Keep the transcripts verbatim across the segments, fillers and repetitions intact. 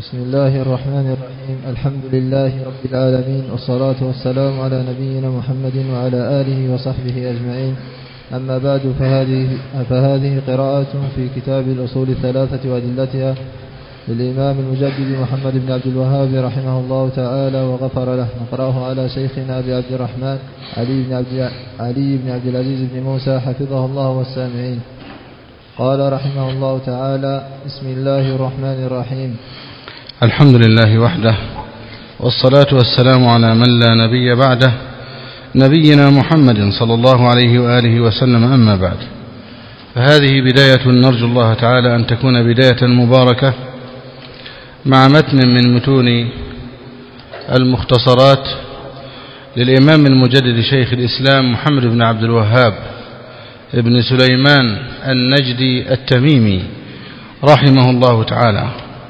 بسم الله الرحمن الرحيم. الحمد لله رب العالمين، والصلاة والسلام على نبينا محمد وعلى آله وصحبه أجمعين. أما بعد، فهذه, فهذه قراءة في كتاب الأصول الثلاثة وأدلتها للإمام المجدد محمد بن عبد الوهاب رحمه الله تعالى وغفر له. نقرأه على شيخنا أبي عبد الرحمن علي بن عبد, علي بن عبد العزيز بن موسى حفظه الله والسامعين. قال رحمه الله تعالى: بسم الله الرحمن الرحيم. الحمد لله وحده، والصلاة والسلام على من لا نبي بعده، نبينا محمد صلى الله عليه وآله وسلم. أما بعد، فهذه بداية نرجو الله تعالى أن تكون بداية مباركة مع متن من متون المختصرات للإمام المجدد شيخ الإسلام محمد بن عبد الوهاب ابن سليمان النجدي التميمي رحمه الله تعالى.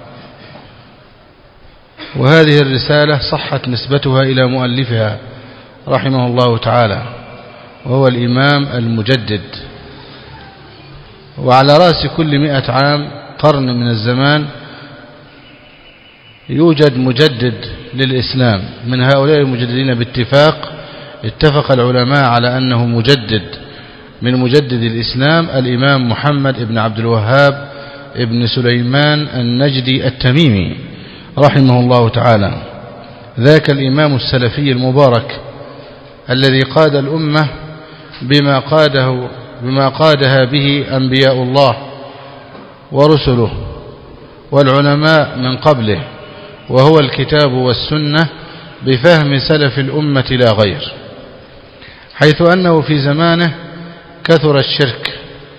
وهذه الرسالة صحت نسبتها إلى مؤلفها رحمه الله تعالى، وهو الإمام المجدد. وعلى رأس كل مئة عام قرن من الزمان يوجد مجدد للإسلام. من هؤلاء المجددين باتفاق اتفق العلماء على أنه مجدد من مجدد الإسلام الإمام محمد بن عبد الوهاب ابن سليمان النجدي التميمي رحمه الله تعالى. ذاك الإمام السلفي المبارك الذي قاد الأمة بما قاده بما قادها به أنبياء الله ورسله والعلماء من قبله، وهو الكتاب والسنة بفهم سلف الأمة لا غير. حيث أنه في زمانه كثر الشرك،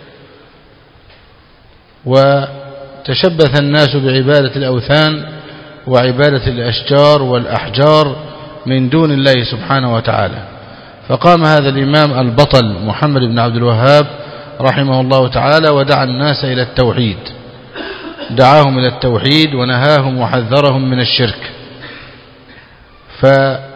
وتشبث الناس بعبادة الأوثان وعبادة الأشجار والأحجار من دون الله سبحانه وتعالى. فقام هذا الإمام البطل محمد بن عبد الوهاب رحمه الله تعالى ودعا الناس إلى التوحيد، دعاهم إلى التوحيد ونهاهم وحذرهم من الشرك. فلما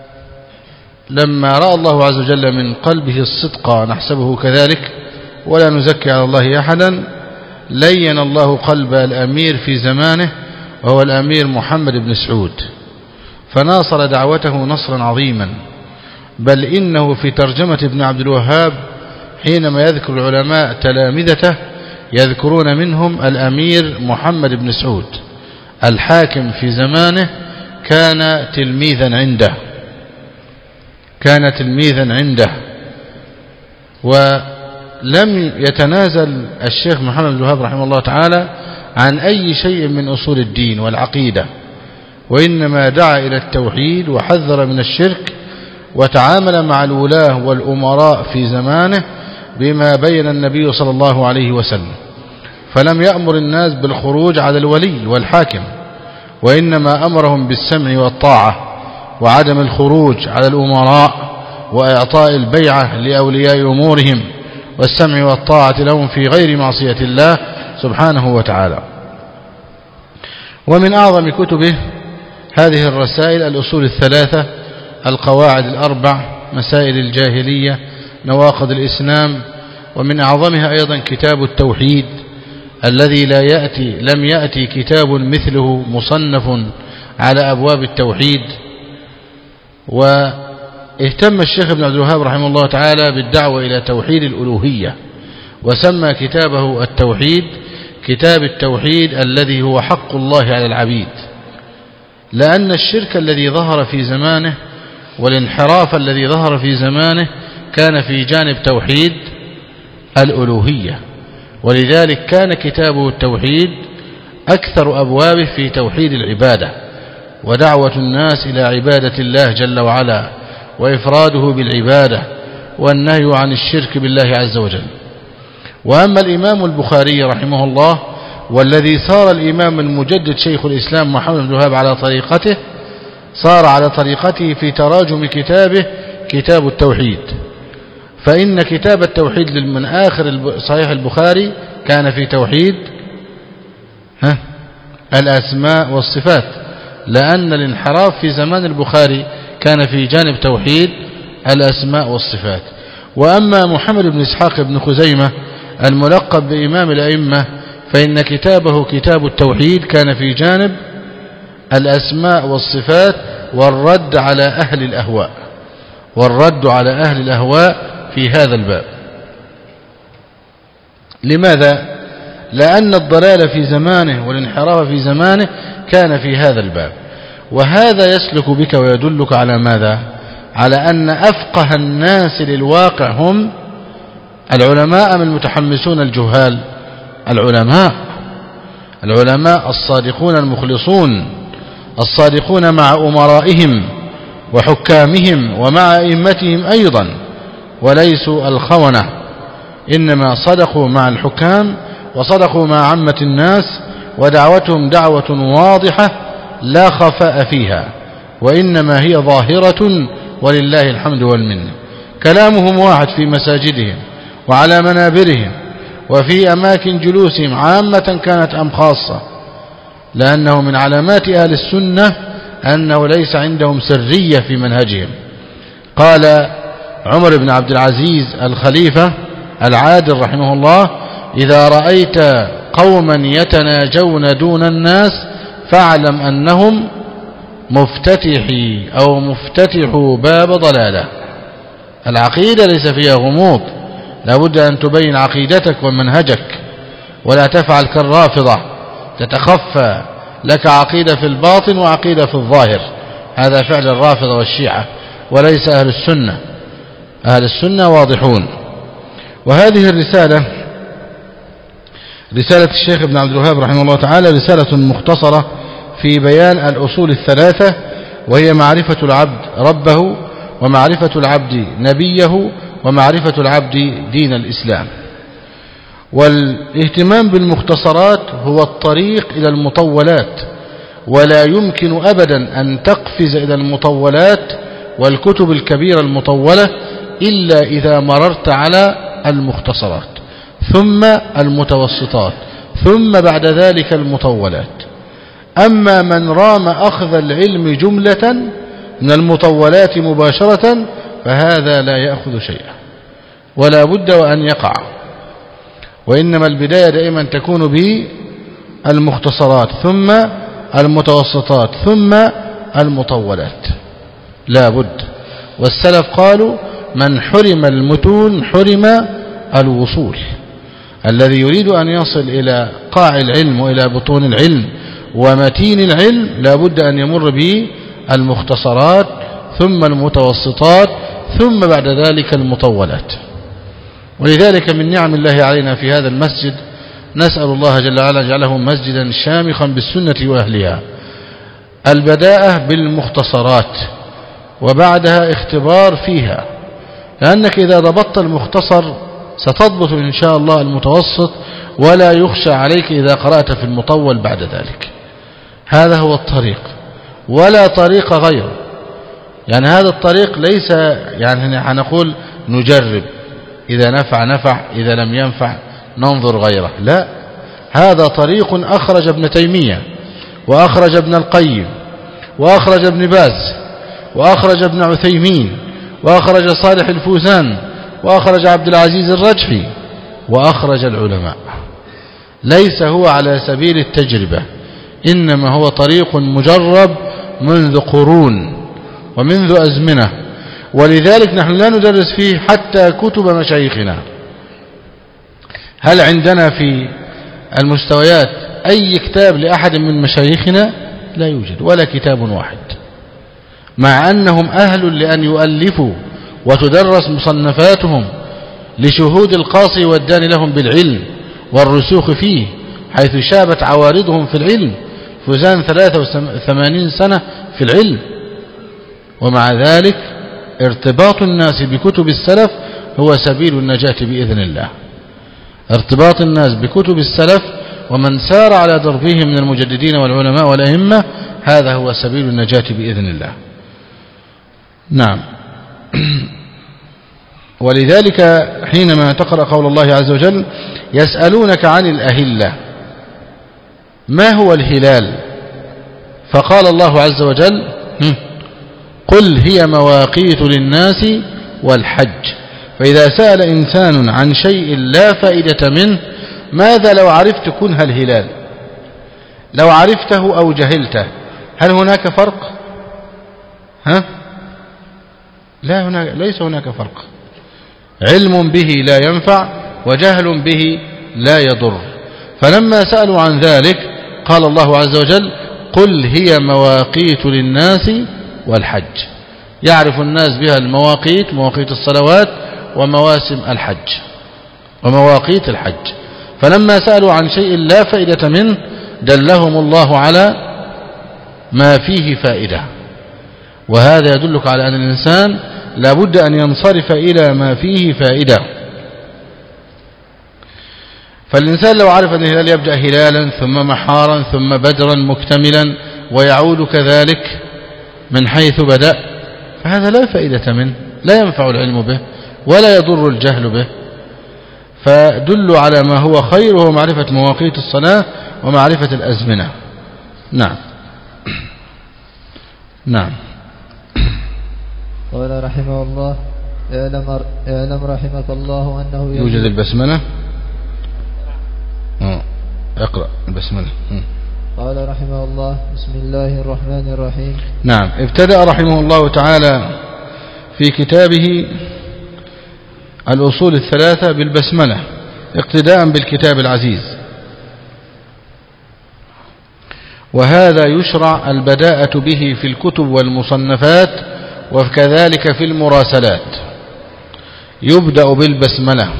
رأى الله عز وجل من قلبه الصدق، نحسبه كذلك ولا نزكي على الله أحدا، لين الله قلب الأمير في زمانه، وهو الأمير محمد بن سعود، فناصر دعوته نصرا عظيما. بل إنه في ترجمة ابن عبد الوهاب حينما يذكر العلماء تلامذته يذكرون منهم الأمير محمد بن سعود الحاكم في زمانه، كان تلميذا عنده كان تلميذا عنده ولم يتنازل الشيخ محمد بن الوهاب رحمه الله تعالى عن أي شيء من أصول الدين والعقيدة، وإنما دعا إلى التوحيد وحذر من الشرك، وتعامل مع الولاة والأمراء في زمانه بما بين النبي صلى الله عليه وسلم. فلم يأمر الناس بالخروج على الولي والحاكم، وإنما أمرهم بالسمع والطاعة وعدم الخروج على الأمراء، وإعطاء البيعة لأولياء أمورهم والسمع والطاعة لهم في غير معصية الله سبحانه وتعالى. ومن أعظم كتبه هذه الرسائل: الأصول الثلاثة، القواعد الأربع، مسائل الجاهلية، نواقض الإسلام. ومن أعظمها أيضا كتاب التوحيد الذي لا يأتي لم يأتي كتاب مثله مصنف على أبواب التوحيد. واهتم الشيخ ابن عبد الوهاب رحمه الله تعالى بالدعوة إلى توحيد الألوهية، وسمى كتابه التوحيد كتاب التوحيد الذي هو حق الله على العبيد، لأن الشرك الذي ظهر في زمانه والانحراف الذي ظهر في زمانه كان في جانب توحيد الألوهية. ولذلك كان كتابه التوحيد أكثر أبوابه في توحيد العبادة ودعوة الناس إلى عبادة الله جل وعلا وإفراده بالعبادة والنهي عن الشرك بالله عز وجل. وأما الإمام البخاري رحمه الله، والذي صار الإمام المجدد شيخ الإسلام محمد بن الوهاب على طريقته صار على طريقته في تراجم كتابه كتاب التوحيد. فإن كتاب التوحيد من آخر صحيح البخاري كان في توحيد ها الأسماء والصفات، لأن الانحراف في زمان البخاري كان في جانب توحيد الأسماء والصفات. وأما محمد بن إسحاق بن خزيمة الملقب بإمام الأئمة، فإن كتابه كتاب التوحيد كان في جانب الأسماء والصفات والرد على أهل الأهواء والرد على أهل الأهواء في هذا الباب. لماذا؟ لأن الضلال في زمانه والانحراف في زمانه كان في هذا الباب، وهذا يسلك بك ويدلك على ماذا؟ على أن أفقه الناس للواقع هم العلماء أم المتحمسون الجهال؟ العلماء العلماء الصادقون المخلصون الصادقون مع أمرائهم وحكامهم ومع أئمتهم أيضا، وليسوا الخونة، إنما صدقوا مع الحكام وصدقوا مع عامة الناس، ودعوتهم دعوة واضحة لا خفاء فيها، وإنما هي ظاهرة ولله الحمد والمنة. كلامهم واحد في مساجدهم وعلى منابرهم وفي أماكن جلوسهم عامة كانت أم خاصة، لأنه من علامات أهل السنة أنه ليس عندهم سرية في منهجهم. قال عمر بن عبد العزيز الخليفة العادل رحمه الله: إذا رأيت قوما يتناجون دون الناس فاعلم أنهم مفتتحي أو مفتتحوا باب ضلالة. العقيدة ليس فيها غموض، لابد أن تبين عقيدتك ومنهجك، ولا تفعل كالرافضة تتخفى لك عقيدة في الباطن وعقيدة في الظاهر. هذا فعل الرافضة والشيعة وليس أهل السنة. أهل السنة واضحون. وهذه الرسالة رسالة الشيخ ابن عبد الوهاب رحمه الله تعالى رسالة مختصرة في بيان الأصول الثلاثة، وهي معرفة العبد ربه، ومعرفة العبد نبيه، ومعرفة العبد دين الإسلام. والاهتمام بالمختصرات هو الطريق إلى المطولات، ولا يمكن أبدا أن تقفز إلى المطولات والكتب الكبيرة المطولة إلا إذا مررت على المختصرات ثم المتوسطات ثم بعد ذلك المطولات. أما من رام أخذ العلم جملة من المطولات مباشرة فهذا لا يأخذ شيئا، ولا بد وأن يقع. وإنما البداية دائما تكون بالمختصرات ثم المتوسطات ثم المطولات، لا بد. والسلف قالوا: من حرم المتون حرم الوصول. الذي يريد أن يصل إلى قاع العلم وإلى بطون العلم ومتين العلم لا بد أن يمر بالمختصرات ثم المتوسطات ثم بعد ذلك المطولات. ولذلك من نعم الله علينا في هذا المسجد نسأل الله جل وعلا جعله مسجدا شامخا بالسنة وأهلها، البداءة بالمختصرات وبعدها اختبار فيها، لأنك إذا ضبطت المختصر ستضبط إن شاء الله المتوسط، ولا يخشى عليك إذا قرأت في المطول بعد ذلك. هذا هو الطريق ولا طريق غيره. يعني هذا الطريق ليس يعني هنقول نجرب، إذا نفع نفع، إذا لم ينفع ننظر غيره، لا، هذا طريق أخرج ابن تيمية وأخرج ابن القيم وأخرج ابن باز وأخرج ابن عثيمين وأخرج صالح الفوزان وأخرج عبد العزيز الرجحي وأخرج العلماء. ليس هو على سبيل التجربة، إنما هو طريق مجرب منذ قرون ومنذ أزمنة. ولذلك نحن لا ندرس فيه حتى كتب مشايخنا. هل عندنا في المستويات أي كتاب لأحد من مشايخنا؟ لا يوجد ولا كتاب واحد، مع أنهم أهل لأن يؤلفوا وتدرس مصنفاتهم لشهود القاصي والداني لهم بالعلم والرسوخ فيه، حيث شابت عوارضهم في العلم. فوزان ثلاثة وثمانين سنة في العلم، ومع ذلك ارتباط الناس بكتب السلف هو سبيل النجاة بإذن الله. ارتباط الناس بكتب السلف ومن سار على دربهم من المجددين والعلماء والأئمة، هذا هو سبيل النجاة بإذن الله. نعم. ولذلك حينما تقرأ قول الله عز وجل: يسألونك عن الأهلة، ما هو الهلال؟ فقال الله عز وجل: قل هي مواقيت للناس والحج. فإذا سأل إنسان عن شيء لا فائدة منه، ماذا لو عرفت كنه الهلال؟ لو عرفته أو جهلته هل هناك فرق؟ ها؟ لا، هناك ليس هناك فرق. علم به لا ينفع وجهل به لا يضر. فلما سألوا عن ذلك قال الله عز وجل قل هي مواقيت للناس والحج. يعرف الناس بها المواقيت، مواقيت الصلوات ومواسم الحج ومواقيت الحج. فلما سألوا عن شيء لا فائدة منه دلهم الله على ما فيه فائدة. وهذا يدلك على أن الإنسان لابد أن ينصرف إلى ما فيه فائدة. فالإنسان لو عرف أن الهلال يبدأ هلالا ثم محارا ثم بدرا مكتملا ويعود كذلك من حيث بدأ، فهذا لا فائدة منه، لا ينفع العلم به ولا يضر الجهل به. فدلوا على ما هو خير، وهو معرفة مواقيت الصلاة ومعرفة الأزمنة. نعم نعم. قال رحمه الله اعلم, اعلم رحمك الله أنه يوجد البسملة. اه اقرأ البسملة. قال رحمه الله بسم الله الرحمن الرحيم. نعم. ابتدأ رحمه الله تعالى في كتابه الأصول الثلاثة بالبسملة اقتداء بالكتاب العزيز، وهذا يشرع البداءة به في الكتب والمصنفات وكذلك في المراسلات. يبدأ بالبسملة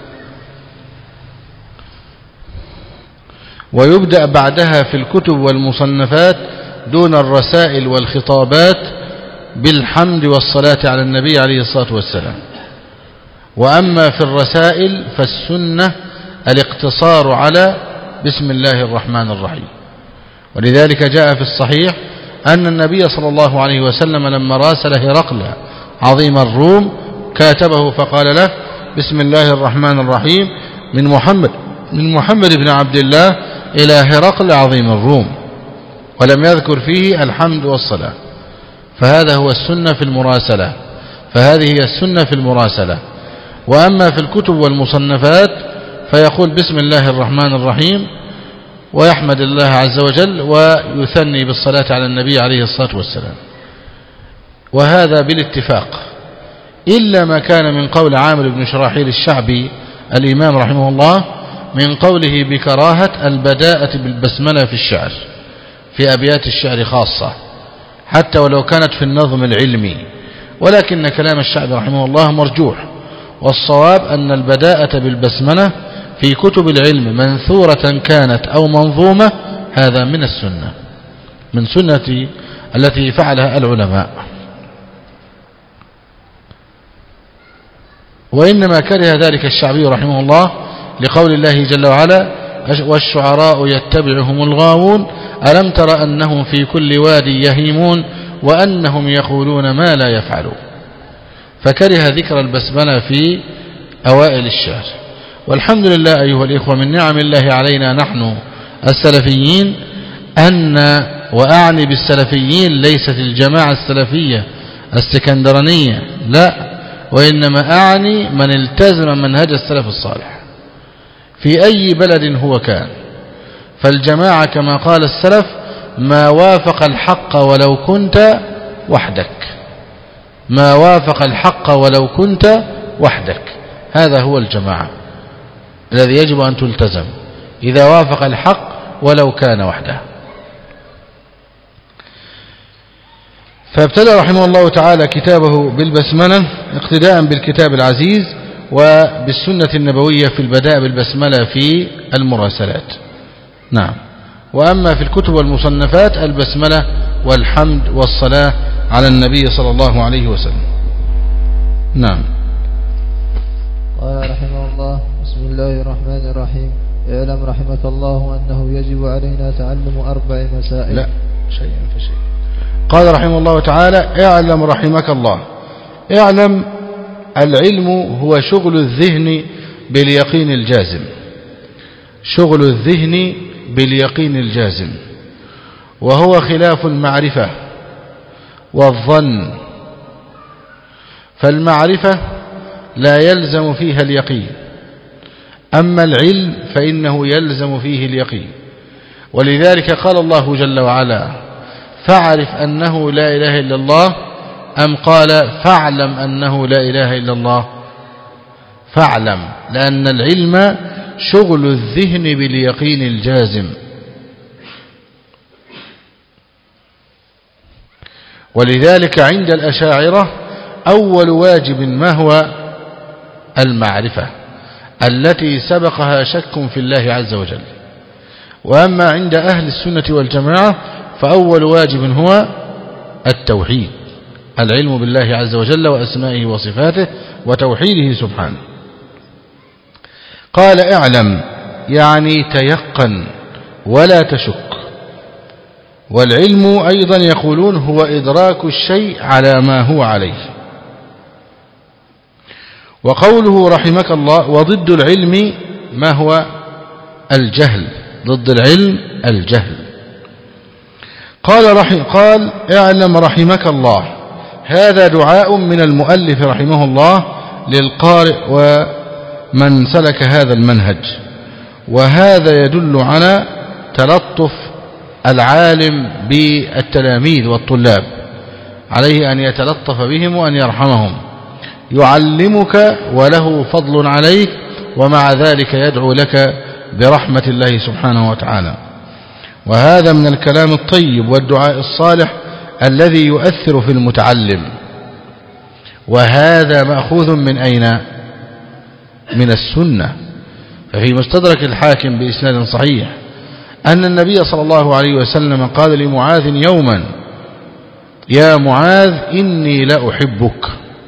ويبدأ بعدها في الكتب والمصنفات دون الرسائل والخطابات بالحمد والصلاة على النبي عليه الصلاة والسلام. وأما في الرسائل فالسنة الاقتصار على بسم الله الرحمن الرحيم. ولذلك جاء في الصحيح أن النبي صلى الله عليه وسلم لما راسل هرقل عظيم الروم كاتبه فقال له بسم الله الرحمن الرحيم من محمد من محمد بن عبد الله إلى هرقل عظيم الروم، ولم يذكر فيه الحمد والصلاة. فهذا هو السنة في المراسلة، فهذه هي السنة في المراسلة. وأما في الكتب والمصنفات فيقول بسم الله الرحمن الرحيم ويحمد الله عز وجل ويثني بالصلاة على النبي عليه الصلاة والسلام. وهذا بالاتفاق، إلا ما كان من قول عامر بن شراحيل الشعبي الإمام رحمه الله من قوله بكراهة البداءة بالبسملة في الشعر، في أبيات الشعر خاصة، حتى ولو كانت في النظم العلمي. ولكن كلام الشعبي رحمه الله مرجوح، والصواب أن البداءة بالبسملة في كتب العلم منثورة كانت أو منظومة هذا من السنة، من سنة التي فعلها العلماء. وإنما كره ذلك الشعبي رحمه الله لقول الله جل وعلا والشعراء يتبعهم الغاوون ألم تر أنهم في كل وادي يهيمون وأنهم يقولون ما لا يفعلون. فكره ذكر البسملة في أوائل الشعر. والحمد لله أيها الإخوة من نعم الله علينا نحن السلفيين أن، وأعني بالسلفيين ليست الجماعة السلفية السكندرانية، لا، وإنما أعني من التزم منهج السلف الصالح في أي بلد هو كان. فالجماعة كما قال السلف ما وافق الحق ولو كنت وحدك، ما وافق الحق ولو كنت وحدك، هذا هو الجماعة الذي يجب أن تلتزم إذا وافق الحق ولو كان وحده. فابتدأ رحمه الله تعالى كتابه بالبسملة اقتداء بالكتاب العزيز وبالسنة النبوية في البداء بالبسملة في المراسلات. نعم. وأما في الكتب والمصنفات البسملة والحمد والصلاة على النبي صلى الله عليه وسلم. نعم. قال رحمه الله بسم الله الرحمن الرحيم اعلم رحمك الله أنه يجب علينا تعلم أربع مسائل. لا شيء فشيء. قال رحمه الله تعالى اعلم رحمك الله. اعلم، العلم هو شغل الذهن باليقين الجازم، شغل الذهن باليقين الجازم، وهو خلاف المعرفة والظن. فالمعرفة لا يلزم فيها اليقين، أما العلم فإنه يلزم فيه اليقين. ولذلك قال الله جل وعلا فاعرف أنه لا إله إلا الله، أم قال فاعلم أنه لا إله إلا الله؟ فاعلم، لأن العلم شغل الذهن باليقين الجازم. ولذلك عند الأشاعرة أول واجب ما هو؟ المعرفة التي سبقها شك في الله عز وجل. وأما عند أهل السنة والجماعة فأول واجب هو التوحيد، العلم بالله عز وجل وأسمائه وصفاته وتوحيده سبحانه. قال اعلم يعني تيقن ولا تشك. والعلم أيضا يقولون هو إدراك الشيء على ما هو عليه. وقوله رحمك الله وضد العلم ما هو؟ الجهل، ضد العلم الجهل. قال, رحم قال اعلم رحمك الله، هذا دعاء من المؤلف رحمه الله للقارئ ومن سلك هذا المنهج. وهذا يدل على تلطف العالم بالتلاميذ والطلاب، عليه أن يتلطف بهم وأن يرحمهم. يعلمك وله فضل عليك، ومع ذلك يدعو لك برحمة الله سبحانه وتعالى. وهذا من الكلام الطيب والدعاء الصالح الذي يؤثر في المتعلم. وهذا مأخوذ من أين؟ من السنة. ففي مستدرك الحاكم بإسناد صحيح أن النبي صلى الله عليه وسلم قال لمعاذ يوما يا معاذ إني لأحبك،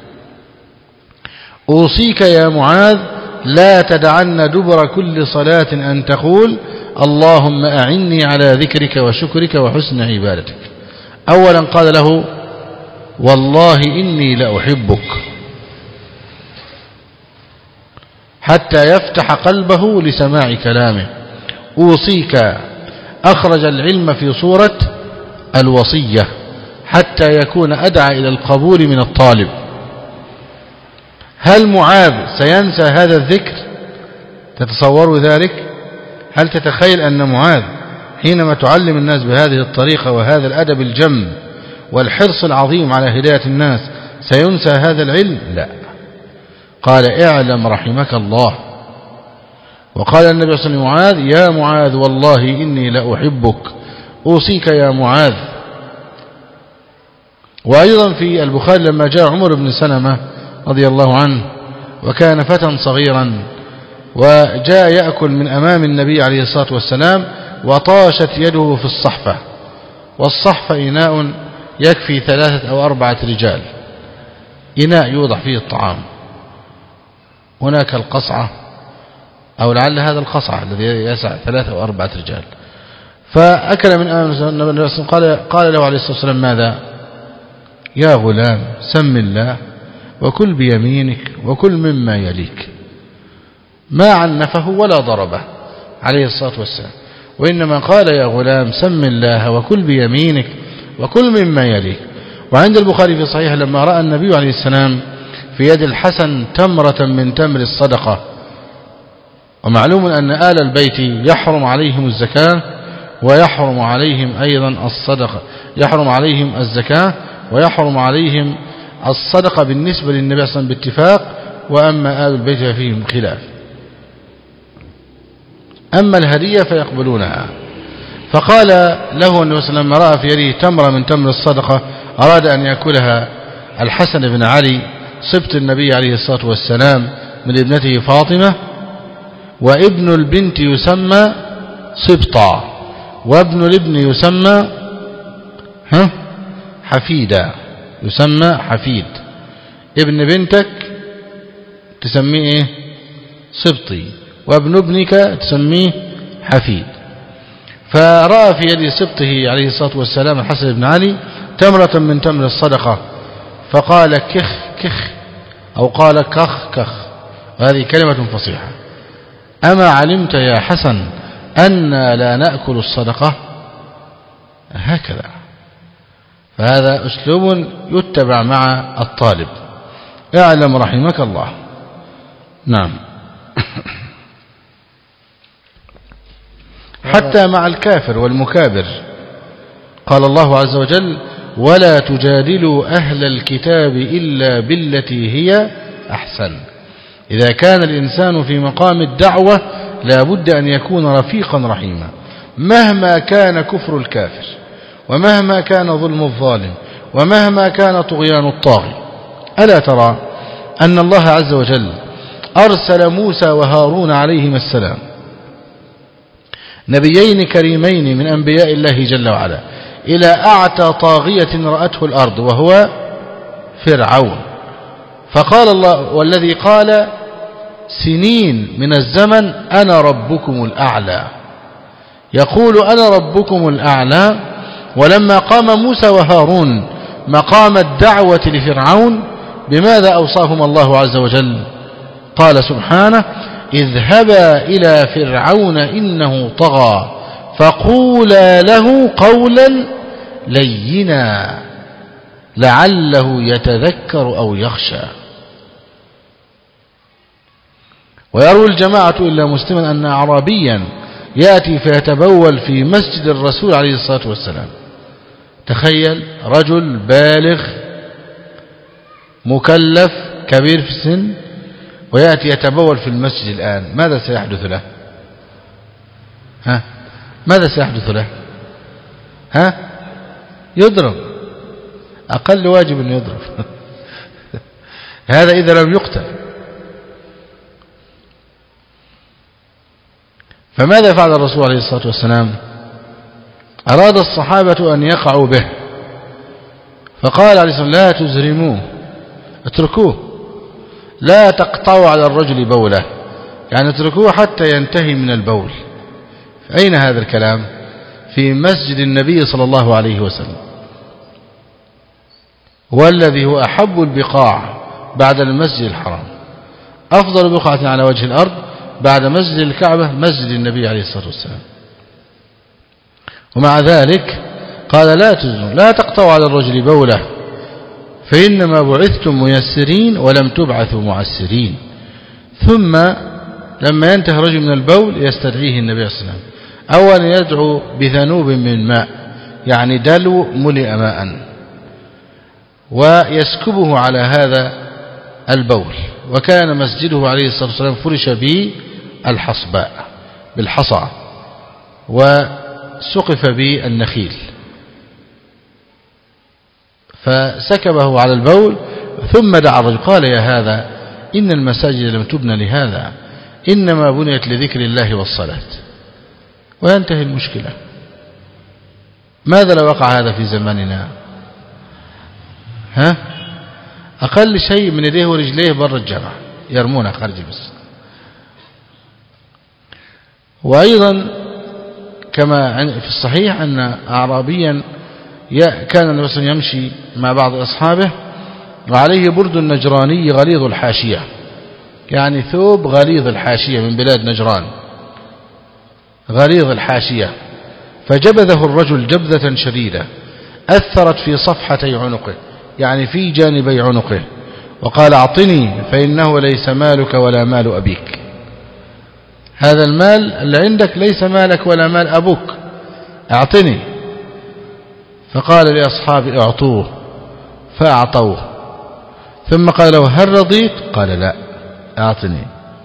أوصيك يا معاذ لا تدعن دبر كل صلاة أن تقول اللهم أعني على ذكرك وشكرك وحسن عبادتك. أولا قال له والله إني لأحبك، حتى يفتح قلبه لسماع كلامه. أوصيك أخرج العلم في صورة الوصية حتى يكون أدعى إلى القبول من الطالب. هل معاذ سينسى هذا الذكر؟ تتصوروا ذلك؟ هل تتخيل أن معاذ حينما تعلم الناس بهذه الطريقة وهذا الأدب الجم والحرص العظيم على هداية الناس سينسى هذا العلم؟ لا. قال اعلم رحمك الله. وقال النبي صلى الله عليه وسلم معاذ يا معاذ والله إني لأحبك، أوصيك يا معاذ. وأيضا في البخاري لما جاء عمر بن سلمة رضي الله عنه وكان فتى صغيرا وجاء يأكل من أمام النبي عليه الصلاة والسلام وطاشت يده في الصحفة، والصحفة إناء يكفي ثلاثة أو أربعة رجال، إناء يوضع فيه الطعام. هناك القصعة أو لعل هذا القصعة الذي يسع ثلاثة أو أربعة رجال. فأكل من أمام النبي قال, قال له عليه الصلاة والسلام ماذا؟ يا غلام سم الله وكل بيمينك وكل مما يليك. ما عنفه ولا ضربه عليه الصلاة والسلام، وإنما قال يا غلام سم الله وكل بيمينك وكل مما يليك. وعند البخاري في صحيح لما رأى النبي عليه السلام في يد الحسن تمرة من تمر الصدقة، ومعلوم أن آل البيت يحرم عليهم الزكاة ويحرم عليهم أيضا الصدقة، يحرم عليهم الزكاة ويحرم عليهم الصدقة بالنسبة للنبي صلى الله عليه وسلم باتفاق، وأما آل البيت فيهم خلاف. أما الهدية فيقبلونها. فقال له النبي صلى الله عليه وسلم لما رأى في يده تمرة من تمر الصدقة أراد أن يأكلها الحسن بن علي صبت النبي عليه الصلاة والسلام من ابنته فاطمة، وابن البنت يسمى صبطا، وابن الابن يسمى ها حفيدا، يسمى حفيد. ابن بنتك تسميه ايه؟ صبطي، وابن ابنك تسميه حفيد. فرأى في يد صبطه عليه الصلاة والسلام الحسن بن علي تمرة من تمر الصدقة فقال كخ كخ أو قال كخ كخ، وهذه كلمة فصيحة. أما علمت يا حسن أن لا نأكل الصدقة؟ هكذا. فهذا أسلوب يتبع مع الطالب. اعلم رحمك الله. نعم. حتى مع الكافر والمكابر قال الله عز وجل: ولا تجادلوا أهل الكتاب إلا بالتي هي أحسن. إذا كان الإنسان في مقام الدعوة لا بد أن يكون رفيقا رحيما، مهما كان كفر الكافر، ومهما كان ظلم الظالم، ومهما كان طغيان الطاغي. ألا ترى أن الله عز وجل أرسل موسى وهارون عليهما السلام، نبيين كريمين من أنبياء الله جل وعلا، إلى أعتى طاغية رأته الأرض وهو فرعون. فقال الله: والذي قال سنين من الزمن أنا ربكم الأعلى، يقول أنا ربكم الأعلى. ولما قام موسى وهارون مقام الدعوة لفرعون، بماذا أوصاهم الله عز وجل؟ قال سبحانه: اذهبا إلى فرعون إنه طغى فقولا له قولا لينا لعله يتذكر أو يخشى. ويروي الجماعة إلا مسلما أن أعرابيا يأتي فيتبول في مسجد الرسول عليه الصلاة والسلام. تخيل رجل بالغ مكلف كبير في السن ويأتي يتبول في المسجد الآن، ماذا سيحدث له؟ ها؟ ماذا سيحدث له؟ ها؟ يضرب، أقل واجب أن يضرب هذا إذا لم يقتل. فماذا فعل الرسول عليه الصلاة والسلام؟ أراد الصحابة أن يقعوا به، فقال عليه الصلاة والسلام: لا تزرموه، اتركوه، لا تقطعوا على الرجل بوله، يعني اتركوه حتى ينتهي من البول. أين هذا الكلام؟ في مسجد النبي صلى الله عليه وسلم، والذي هو أحب البقاع بعد المسجد الحرام. أفضل بقعة على وجه الأرض بعد مسجد الكعبة مسجد النبي عليه الصلاة والسلام. ومع ذلك قال: لا تزنوا، لا تقطعوا على الرجل بوله، فإنما بعثتم ميسرين ولم تبعثوا معسرين. ثم لما ينتهي الرجل من البول يستدعيه النبي صلى الله عليه وسلم، أولا يدعو بذنوب من ماء، يعني دلو ملئ ماء، ويسكبه على هذا البول. وكان مسجده عليه الصلاة والسلام فرش بالحصباء، بالحصى، وسقف بالنخيل، فسكبه على البول. ثم دعا الرجل قال: يا هذا إن المساجد لم تبنى لهذا، إنما بنيت لذكر الله والصلاة. وينتهي المشكلة. ماذا لو وقع هذا في زماننا؟ ها؟ أقل شيء من يديه ورجليه بر الجامعة يرمونه خارج المسجد. وأيضا كما في الصحيح أن أعرابيا كان النبي صلى الله عليه وسلم يمشي مع بعض أصحابه وعليه برد نجراني غليظ الحاشية، يعني ثوب غليظ الحاشية من بلاد نجران غليظ الحاشية، فجبذه الرجل جبذة شديدة أثرت في صفحتي عنقه، يعني في جانبي عنقه، وقال: أعطني فإنه ليس مالك ولا مال أبيك، هذا المال اللي عندك ليس مالك ولا مال أبوك، أعطني. فقال لأصحابه: أعطوه، فأعطوه. ثم قال له: هل رضيت؟ قال: لا، أعطني.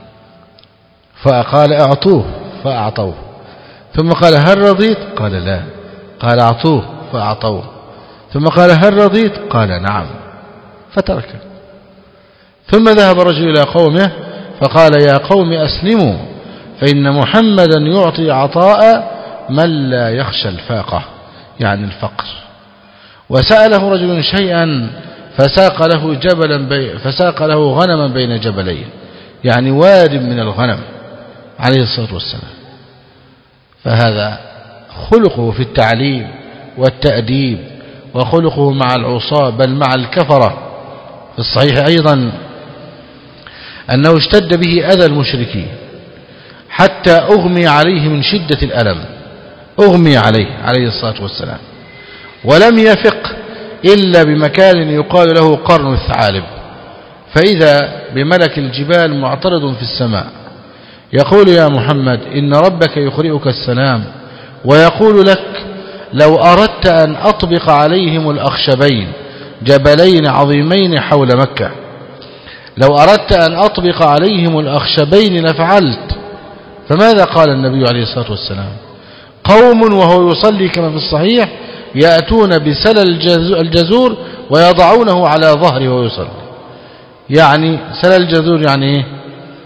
فقال: أعطوه، فأعطوه. ثم قال: هل رضيت؟ قال: لا. قال: أعطوه، فأعطوه. ثم قال: هل رضيت؟ قال: نعم، فتركه. ثم ذهب الرجل إلى قومه فقال: يا قوم أسلموا، فإن محمدا يعطي عطاء من لا يخشى الفاقة، يعني الفقر. وسأله رجل شيئا فساق له جبلا بي فساق له غنما بين جبلين، يعني واد من الغنم عليه الصلاة والسلام. فهذا خلقه في التعليم والتأديب، وخلقه مع العصاة بل مع الكفرة. في الصحيح أيضا أنه اشتد به أذى المشركين حتى أغمي عليه من شدة الألم، أغمي عليه عليه الصلاة والسلام، ولم يفق إلا بمكان يقال له قرن الثعالب، فإذا بملك الجبال معترض في السماء يقول: يا محمد إن ربك يقرئك السلام ويقول لك: لو أردت أن أطبق عليهم الأخشبين جبلين عظيمين حول مكة لو أردت أن أطبق عليهم الأخشبين لفعلت. فماذا قال النبي عليه الصلاة والسلام؟ قوم وهو يصلي كما في الصحيح يأتون بسلل الجزور ويضعونه على ظهره وهو يصلي. يعني سلل الجزور يعني إيه؟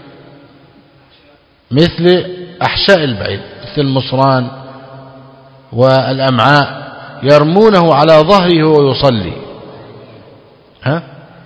مثل أحشاء البعير مثل المصران والأمعاء يرمونه على ظهره وهو يصلي. ها؟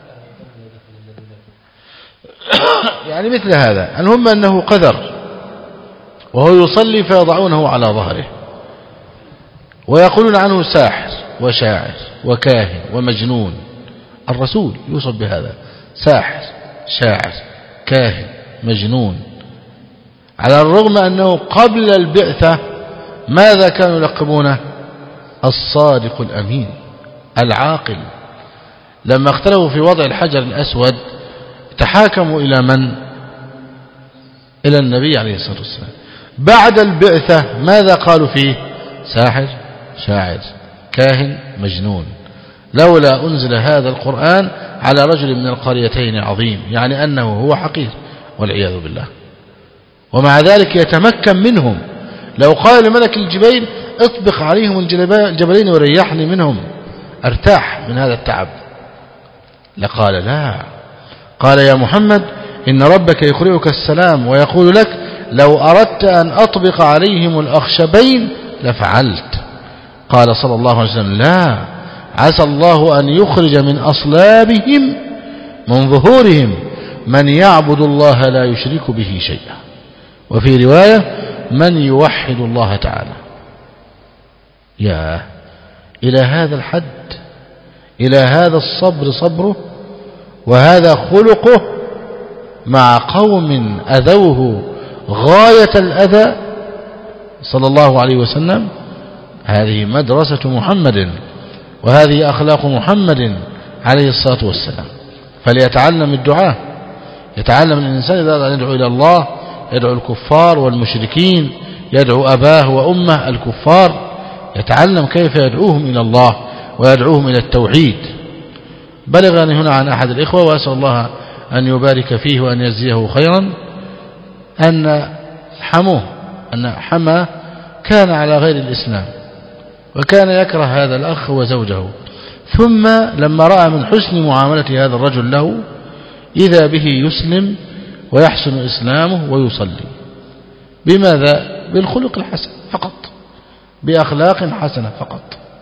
يعني مثل هذا. المهم أنه قذر وهو يصلي فيضعونه على ظهره ويقولون عنه ساحر وشاعر وكاهن ومجنون. الرسول يوصف بهذا ساحر شاعر كاهن مجنون، على الرغم أنه قبل البعثة ماذا كانوا يلقبونه؟ الصادق الأمين العاقل. لما اختلفوا في وضع الحجر الأسود تحاكموا إلى من؟ إلى النبي عليه الصلاة والسلام. بعد البعثة ماذا قالوا فيه؟ ساحر شاعر كاهن مجنون. لولا أنزل هذا القرآن على رجل من القريتين عظيم، يعني أنه هو حقير والعياذ بالله. ومع ذلك يتمكن منهم. لو قال لملك الجبيل اطبق عليهم الجبلين وريحني منهم ارتاح من هذا التعب، لقال لا. قال يا محمد إن ربك يقرئك السلام ويقول لك لو أردت أن أطبق عليهم الأخشبين لفعلت. قال صلى الله عليه وسلم لا، عسى الله أن يخرج من أصلابهم من ظهورهم من يعبد الله لا يشرك به شيئا، وفي رواية من يوحد الله تعالى. يا إلى هذا الحد، إلى هذا الصبر صبره وهذا خلقه مع قوم أذوه غاية الأذى صلى الله عليه وسلم. هذه مدرسة محمد وهذه أخلاق محمد عليه الصلاة والسلام. فليتعلم الدعاء، يتعلم الإنسان إذا أراد أن يدعو إلى الله يدعو الكفار والمشركين، يدعو أباه وأمه الكفار، يتعلم كيف يدعوهم إلى الله ويدعوهم إلى التوحيد. بلغني هنا عن أحد الإخوة وأسأل الله أن يبارك فيه وأن يجزيه خيرا أن حموه أن حماه كان على غير الإسلام وكان يكره هذا الأخ وزوجه، ثم لما رأى من حسن معاملة هذا الرجل له إذا به يسلم ويحسن إسلامه ويصلي. بماذا؟ بالخلق الحسن فقط، بأخلاق حسنة فقط.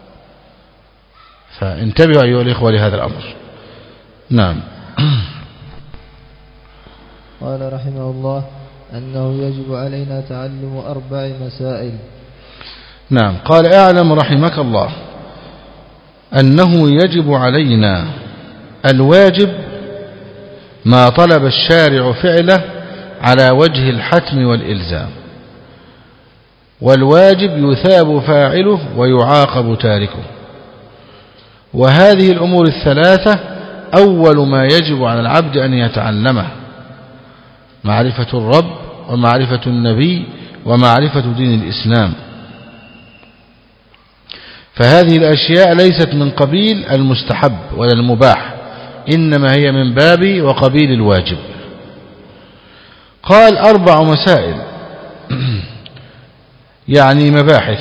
فانتبهوا أيها الإخوة لهذا الأمر. نعم. قال رحمه الله أنه يجب علينا تعلم أربع مسائل. نعم. قال اعلم رحمك الله أنه يجب علينا الواجب ما طلب الشارع فعله على وجه الحتم والإلزام، والواجب يثاب فاعله ويعاقب تاركه. وهذه الأمور الثلاثة أول ما يجب على العبد أن يتعلمه: معرفة الرب ومعرفة النبي ومعرفة دين الإسلام. فهذه الأشياء ليست من قبيل المستحب ولا المباح، إنما هي من باب وقبيل الواجب. قال أربع مسائل يعني مباحث.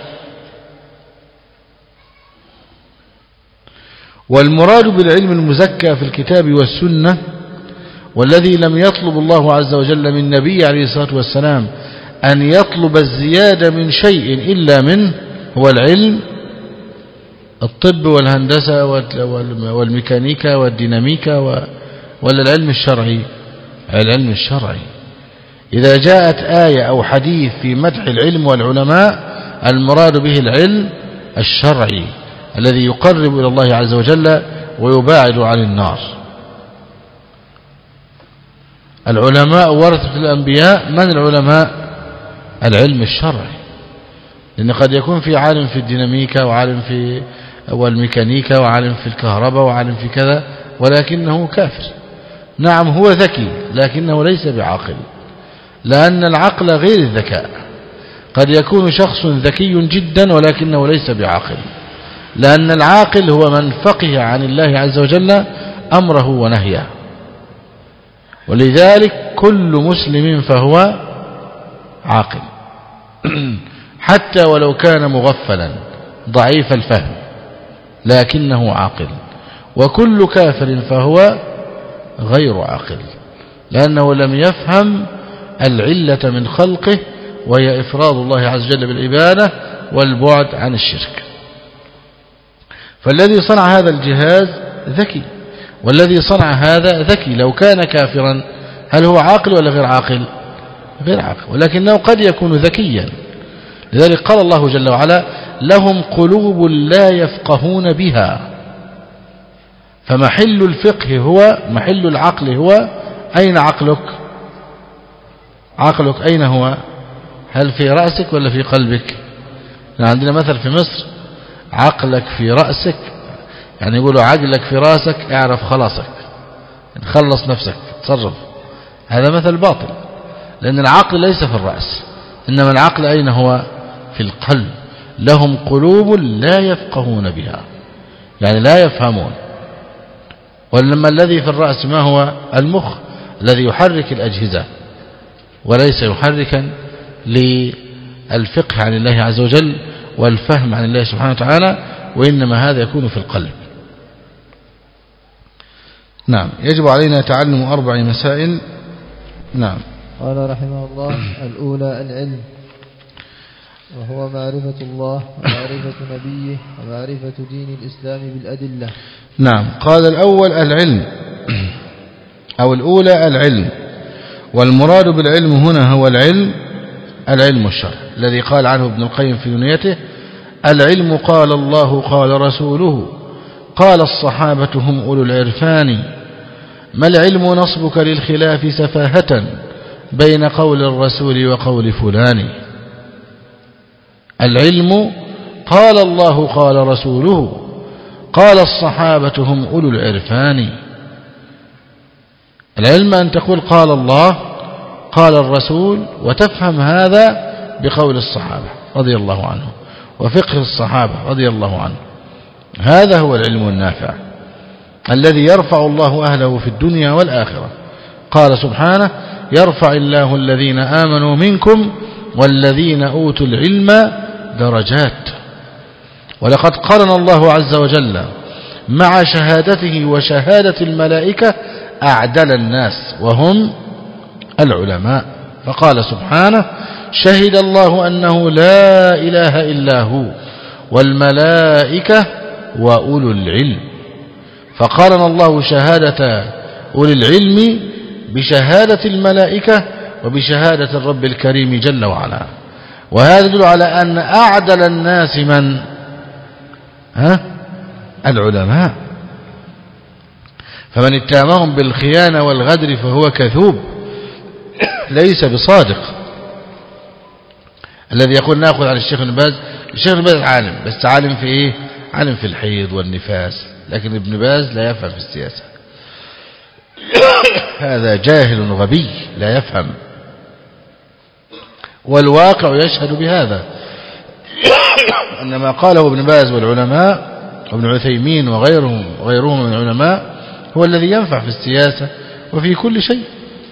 والمراد بالعلم المزكى في الكتاب والسنة والذي لم يطلب الله عز وجل من النبي عليه الصلاة والسلام أن يطلب الزيادة من شيء إلا منه هو العلم الطب والهندسة والميكانيكا والديناميكا ولا العلم الشرعي؟ العلم الشرعي. إذا جاءت آية أو حديث في مدح العلم والعلماء المراد به العلم الشرعي الذي يقرب إلى الله عز وجل ويباعد عن النار. العلماء ورثة الأنبياء. من العلماء؟ العلم الشرعي. لأن قد يكون في عالم في الديناميكا وعالم في والميكانيكا وعالم في الكهرباء وعالم في كذا ولكنه كافر. نعم هو ذكي لكنه ليس بعاقل، لأن العقل غير الذكاء. قد يكون شخص ذكي جدا ولكنه ليس بعاقل، لأن العاقل هو من فقه عن الله عز وجل أمره ونهيه، ولذلك كل مسلم فهو عاقل حتى ولو كان مغفلا ضعيف الفهم لكنه عاقل، وكل كافر فهو غير عاقل لأنه لم يفهم العلة من خلقه وهي إفراد الله عز وجل بالعبادة والبعد عن الشرك. فالذي صنع هذا الجهاز ذكي، والذي صنع هذا ذكي. لو كان كافرا هل هو عاقل ولا غير عاقل؟ غير عاقل، ولكنه قد يكون ذكيا. لذلك قال الله جل وعلا لهم قلوب لا يفقهون بها. فمحل الفقه هو محل العقل هو أين عقلك؟ عقلك أين هو؟ هل في رأسك ولا في قلبك؟ عندنا مثل في مصر عقلك في رأسك، يعني يقولوا عقلك في رأسك اعرف خلاصك، خلص نفسك تصرف. هذا مثل باطل، لأن العقل ليس في الرأس، إنما العقل أين هو؟ في القلب. لهم قلوب لا يفقهون بها، يعني لا يفهمون. ولما الذي في الرأس ما هو؟ المخ الذي يحرك الأجهزة، وليس يحركا للفقه عن الله عز وجل والفهم عن الله سبحانه وتعالى، وإنما هذا يكون في القلب. نعم. يجب علينا تعلم أربع مسائل. نعم. قال رحمه الله: الأولى العلم، وهو معرفة الله ومعرفة نبيه ومعرفة دين الإسلام بالأدلة. نعم. قال الأول العلم، أو الأولى العلم، والمراد بالعلم هنا هو العلم العلم الشرعي الذي قال عنه ابن القيم في نونيته: العلم قال الله قال رسوله قال الصحابة هم أولو العرفان، ما العلم نصبك للخلاف سفاهة بين قول الرسول وقول فلان. العلم قال الله قال رسوله قال الصحابة هم أولو العرفان. العلم أن تقول قال الله قال الرسول وتفهم هذا بقول الصحابة رضي الله عنهم وفقه الصحابة رضي الله عنهم. هذا هو العلم النافع الذي يرفع الله أهله في الدنيا والآخرة. قال سبحانه: يرفع الله الذين آمنوا منكم والذين أوتوا العلم درجات. ولقد قرن الله عز وجل مع شهادته وشهادة الملائكة أعدل الناس وهم العلماء، فقال سبحانه: شهد الله أنه لا إله إلا هو والملائكة وأولو العلم. فقارن الله شهادة أولي العلم بشهادة الملائكة وبشهادة الرب الكريم جل وعلا. وهذا يدل على أن أعدل الناس من؟ ها؟ العلماء. فمن اتهمهم بالخيانة والغدر فهو كذوب ليس بصادق. الذي يقول نأخذ عن الشيخ ابن باز، الشيخ ابن باز عالم، بس عالم في إيه؟ عالم في الحيض والنفاس، لكن ابن باز لا يفهم في السياسة. هذا جاهل غبي لا يفهم، والواقع يشهد بهذا. أن ما قاله ابن باز والعلماء وابن عثيمين وغيرهم وغيرهم من العلماء هو الذي ينفع في السياسة وفي كل شيء.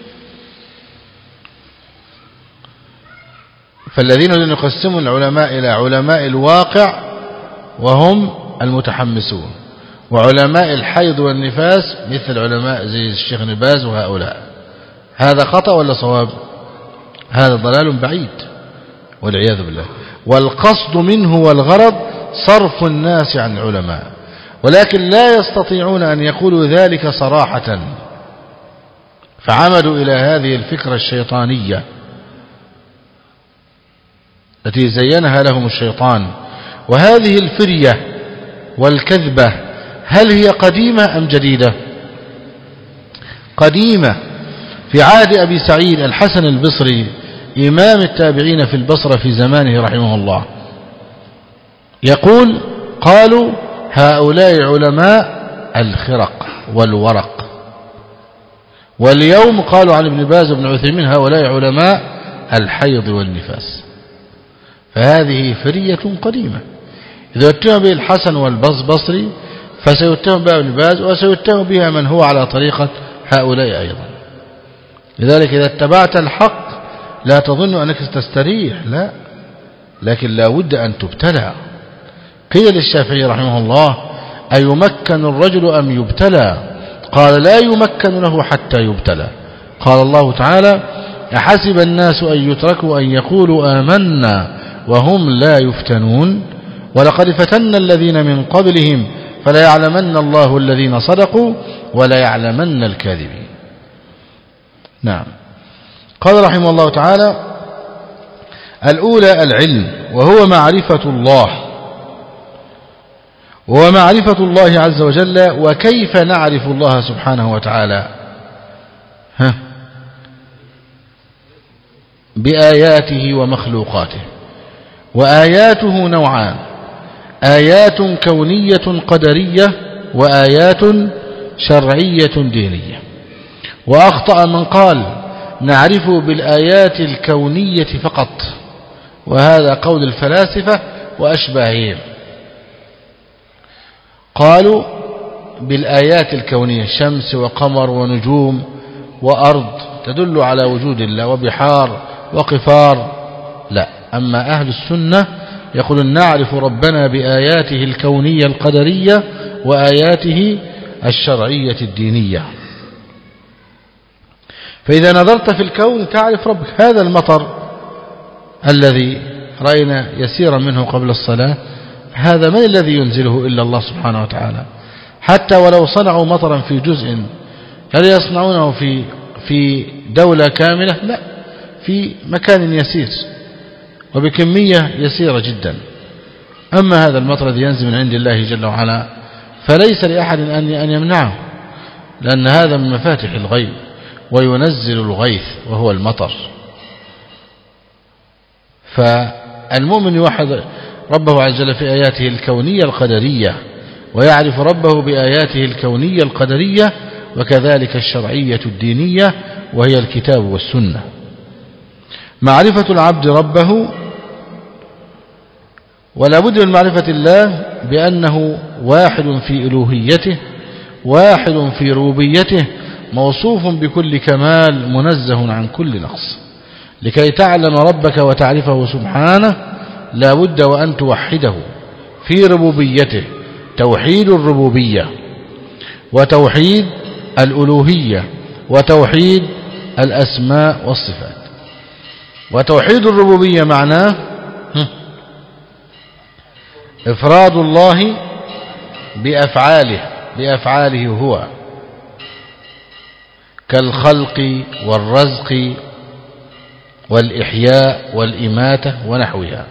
فالذين يقسمون العلماء إلى علماء الواقع وهم المتحمسون، وعلماء الحيض والنفاس مثل علماء زي الشيخ ابن باز وهؤلاء. هذا خطأ ولا صواب؟ هذا ضلال بعيد والعياذ بالله. والقصد منه والغرض صرف الناس عن العلماء، ولكن لا يستطيعون أن يقولوا ذلك صراحة، فعمدوا إلى هذه الفكرة الشيطانية التي زينها لهم الشيطان. وهذه الفرية والكذبة هل هي قديمة أم جديدة؟ قديمة. في عهد أبي سعيد الحسن البصري إمام التابعين في البصرة في زمانه رحمه الله يقول: قالوا هؤلاء علماء الخرق والورق. واليوم قالوا عن ابن باز وابن عثيمين هؤلاء علماء الحيض والنفاس. فهذه فرية قديمة. إذا اتهم به الحسن والبصري فسيتهم بها ابن باز، وسيتهم بها من هو على طريقة هؤلاء أيضا. لذلك إذا اتبعت الحق لا تظن أنك تستريح، لا، لكن لا بد أن تبتلى. قيل للشافعي رحمه الله: أيمكن الرجل أم يبتلى؟ قال: لا يمكن له حتى يبتلى. قال الله تعالى: أحسب الناس أن يتركوا أن يقولوا آمنا وهم لا يفتنون ولقد فتنا الذين من قبلهم فلا يعلمن الله الذين صدقوا ولا يعلمن الكاذبين. نعم. قال رحمه الله تعالى: الأولى العلم، وهو معرفة الله، وهو معرفة الله عز وجل. وكيف نعرف الله سبحانه وتعالى؟ ها؟ بآياته ومخلوقاته. وآياته نوعان: آيات كونية قدرية، وآيات شرعية دينية. وأخطأ من قال نعرفه بالآيات الكونية فقط، وهذا قول الفلاسفة وأشباههم. قالوا بالآيات الكونية شمس وقمر ونجوم وأرض تدل على وجود الله، وبحار وقفار. لا، أما أهل السنة يقولون نعرف ربنا بآياته الكونية القدرية وآياته الشرعية الدينية. فإذا نظرت في الكون تعرف ربك. هذا المطر الذي رأينا يسيرا منه قبل الصلاة، هذا من الذي ينزله إلا الله سبحانه وتعالى. حتى ولو صنعوا مطرا في جزء، هل يصنعونه في في دولة كاملة؟ لا، في مكان يسير وبكمية يسيرة جدا. أما هذا المطر الذي ينزل من عند الله جل وعلا فليس لأحد أن يمنعه، لأن هذا من مفاتح الغيب، وينزل الغيث وهو المطر. فالمؤمن يوحد ربه عز وجل في آياته الكونية القدرية، ويعرف ربه بآياته الكونية القدرية، وكذلك الشرعية الدينية وهي الكتاب والسنة. معرفة العبد ربه، ولا بد من معرفة الله بأنه واحد في ألوهيته، واحد في ربوبيته، موصوف بكل كمال، منزه عن كل نقص. لكي تعلم ربك وتعرفه سبحانه لا بد وأن توحده في ربوبيته، توحيد الربوبية، وتوحيد الألوهية، وتوحيد الأسماء والصفات. وتوحيد الربوبية معناه إفراد الله بأفعاله بأفعاله هو، كالخلق والرزق والإحياء والإماتة ونحوها.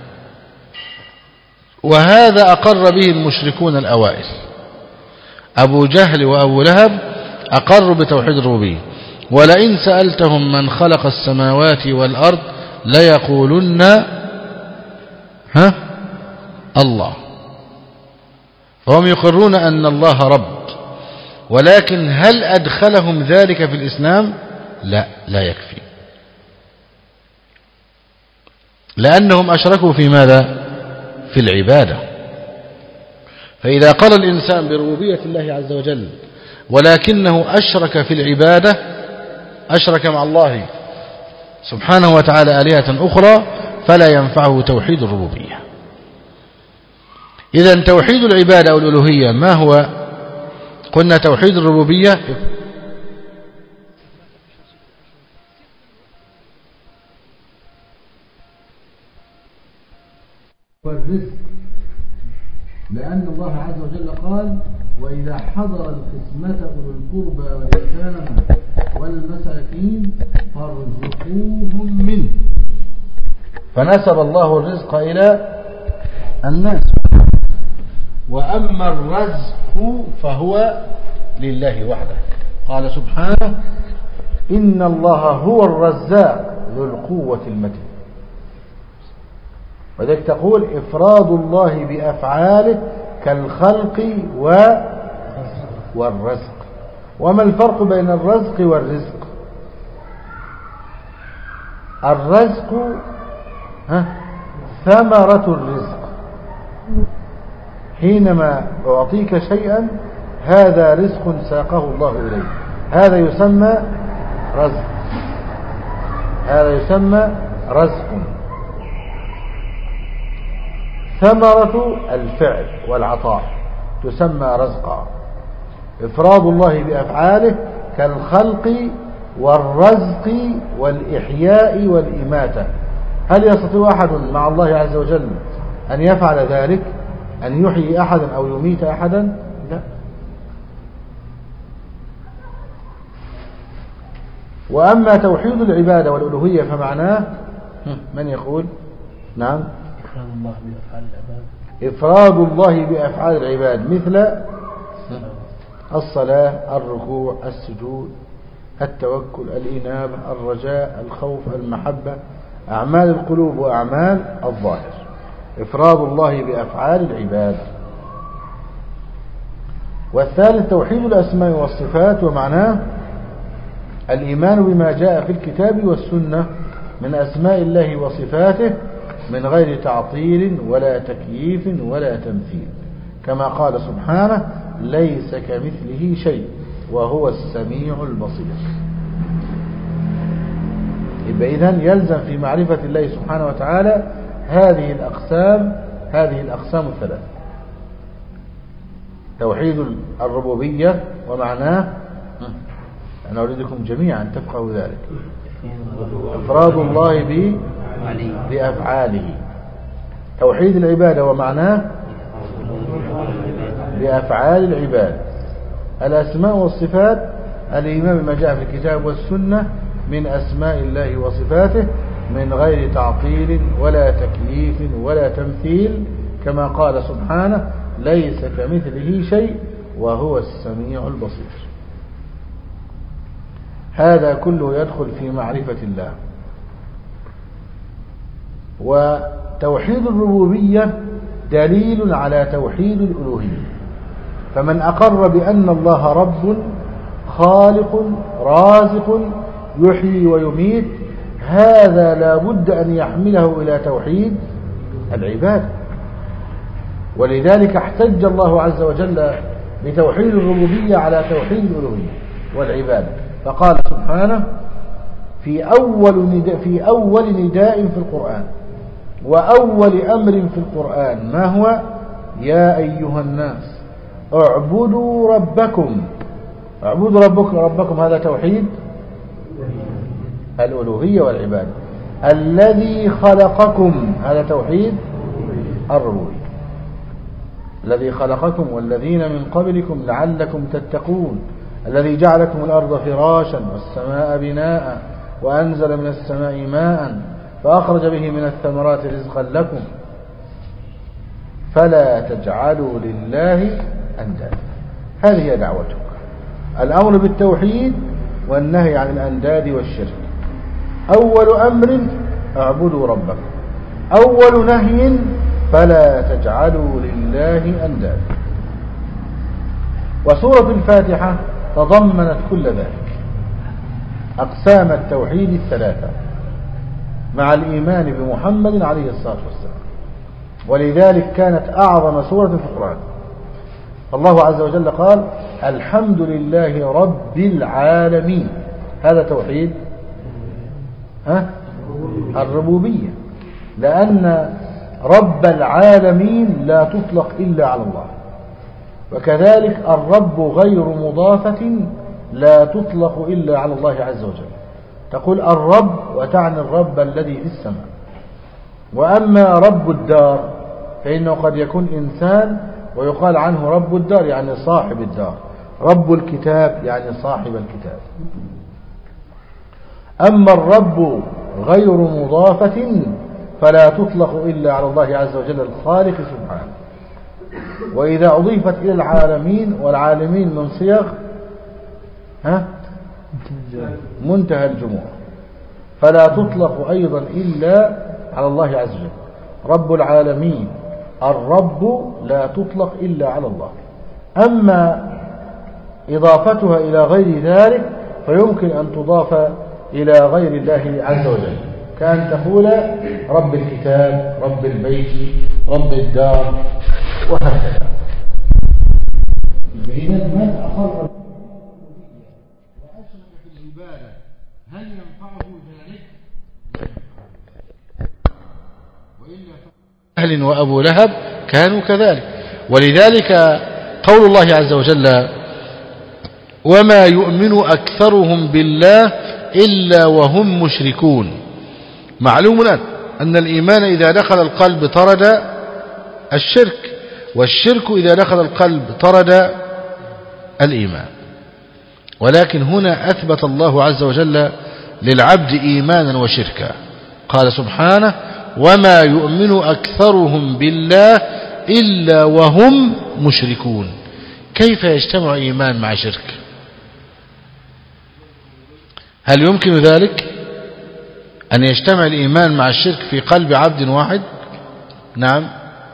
وهذا أقر به المشركون الأوائل، أبو جهل وأبو لهب أقروا بتوحيد الربوبية. ولئن سألتهم من خلق السماوات والأرض ليقولن ها الله. فهم يقرون أن الله رب، ولكن هل أدخلهم ذلك في الإسلام؟ لا، لا يكفي، لأنهم أشركوا في ماذا؟ في العبادة. فإذا قال الإنسان بربوبية الله عز وجل ولكنه أشرك في العبادة، أشرك مع الله سبحانه وتعالى آلهة أخرى، فلا ينفعه توحيد الربوبية. إذن توحيد العبادة والألوهية ما هو؟ قلنا توحيد الربوبية والرزق، لأن الله عز وجل قال: وإذا حضر القسمة أولو القربى واليتامى والمساكين فارزقوهم منه. فنسب الله الرزق إلى الناس. وأما الرزق فهو لله وحده. قال سبحانه: إن الله هو الرزاق ذو القوة المتين. وذلك تقول إفراد الله بأفعاله كالخلق والرزق. وما الفرق بين الرزق والرزق؟ الرزق ها ثمرة الرزق، حينما أعطيك شيئا هذا رزق ساقه الله إليه، هذا يسمى رزق، هذا يسمى رزق. ثمرة الفعل والعطاء تسمى رزقا. إفراد الله بأفعاله كالخلق والرزق والإحياء والإماتة. هل يستطيع أحد مع الله عز وجل أن يفعل ذلك، أن يحيي أحدا أو يميت أحدا؟ لا. وأما توحيد العبادة والألوهية فمعناه، من يقول؟ نعم، إفراد الله بأفعال العباد. إفراد الله بأفعال العباد مثل الصلاة، الركوع، السجود، التوكل، الإنابة، الرجاء، الخوف، المحبة، أعمال القلوب وأعمال الظاهر. إفراد الله بأفعال العباد. والثالث توحيد الأسماء والصفات، ومعناه الإيمان بما جاء في الكتاب والسنة من أسماء الله وصفاته من غير تعطيل ولا تكييف ولا تمثيل، كما قال سبحانه: ليس كمثله شيء وهو السميع البصير. يبقى إذن يلزم في معرفة الله سبحانه وتعالى هذه الأقسام هذه الأقسام الثلاث: توحيد الربوبية ومعناه، أنا أريدكم جميعا أن تفقهوا ذلك، إفراد الله بأفعاله. توحيد العبادة ومعناه بأفعال العباد. الأسماء والصفات الإيمان بما جاء في الكتاب والسنة من أسماء الله وصفاته من غير تعطيل ولا تكييف ولا تمثيل، كما قال سبحانه: ليس كمثله شيء وهو السميع البصير. هذا كله يدخل في معرفة الله. وتوحيد الربوبية دليل على توحيد الألوهية، فمن أقر بأن الله رب خالق رازق يحيي ويميت، هذا لا بد أن يحمله إلى توحيد العبادة. ولذلك احتج الله عز وجل بتوحيد الربوبية على توحيد الألوهية والعبادة، فقال سبحانه في أول نداء, في أول نداء في القرآن وأول أمر في القرآن ما هو؟ يا أيها الناس اعبدوا ربكم. اعبدوا ربكم ربكم هذا توحيد الألوهية والعبادة. الذي خلقكم هذا توحيد الربوبية. الذي خلقكم والذين من قبلكم لعلكم تتقون. الذي جعلكم الأرض فراشا والسماء بناء وأنزل من السماء ماء فأخرج به من الثمرات رزقا لكم فلا تجعلوا لله أندادا. هذه هي دعوتك: الأمر بالتوحيد والنهي عن الأنداد والشرك. أول أمر اعبدوا ربكم، أول نهي فلا تجعلوا لله أندادا. وسورة الفاتحة تضمنت كل ذلك، أقسام التوحيد الثلاثة مع الإيمان بمحمد عليه الصلاة والسلام. ولذلك كانت أعظم سورة في القرآن. الله عز وجل قال: الحمد لله رب العالمين. هذا توحيد ها؟ الربوبية، لأن رب العالمين لا تطلق إلا على الله. وكذلك الرب غير مضافة لا تطلق إلا على الله عز وجل. تقول الرب وتعني الرب الذي في السماء. وأما رب الدار فإنه قد يكون إنسان ويقال عنه رب الدار يعني صاحب الدار. رب الكتاب يعني صاحب الكتاب. أما الرب غير مضافة فلا تطلق إلا على الله عز وجل الخالق سبحانه. وإذا أضيفت إلى العالمين، والعالمين من صيغ ها منتهى الجموع، فلا تطلق أيضا إلا على الله عز وجل. رب العالمين الرب لا تطلق إلا على الله. أما إضافتها إلى غير ذلك فيمكن أن تضاف إلى غير الله عز وجل، كان تقول رب الكتاب، رب البيت، رب الدار، وهكذا. إذا من أقر وأشرك في العبادة هل ينفعه ذلك؟ وإلا أهل وأبو لهب كانوا كذلك. ولذلك قول الله عز وجل وما يؤمن أكثرهم بالله إلا وهم مشركون. معلوم أن الإيمان إذا دخل القلب طرد الشرك، والشرك إذا دخل القلب طرد الإيمان. ولكن هنا أثبت الله عز وجل للعبد إيمانا وشركا. قال سبحانه وما يؤمن أكثرهم بالله إلا وهم مشركون. كيف يجتمع إيمان مع شرك؟ هل يمكن ذلك أن يجتمع الإيمان مع الشرك في قلب عبد واحد؟ نعم.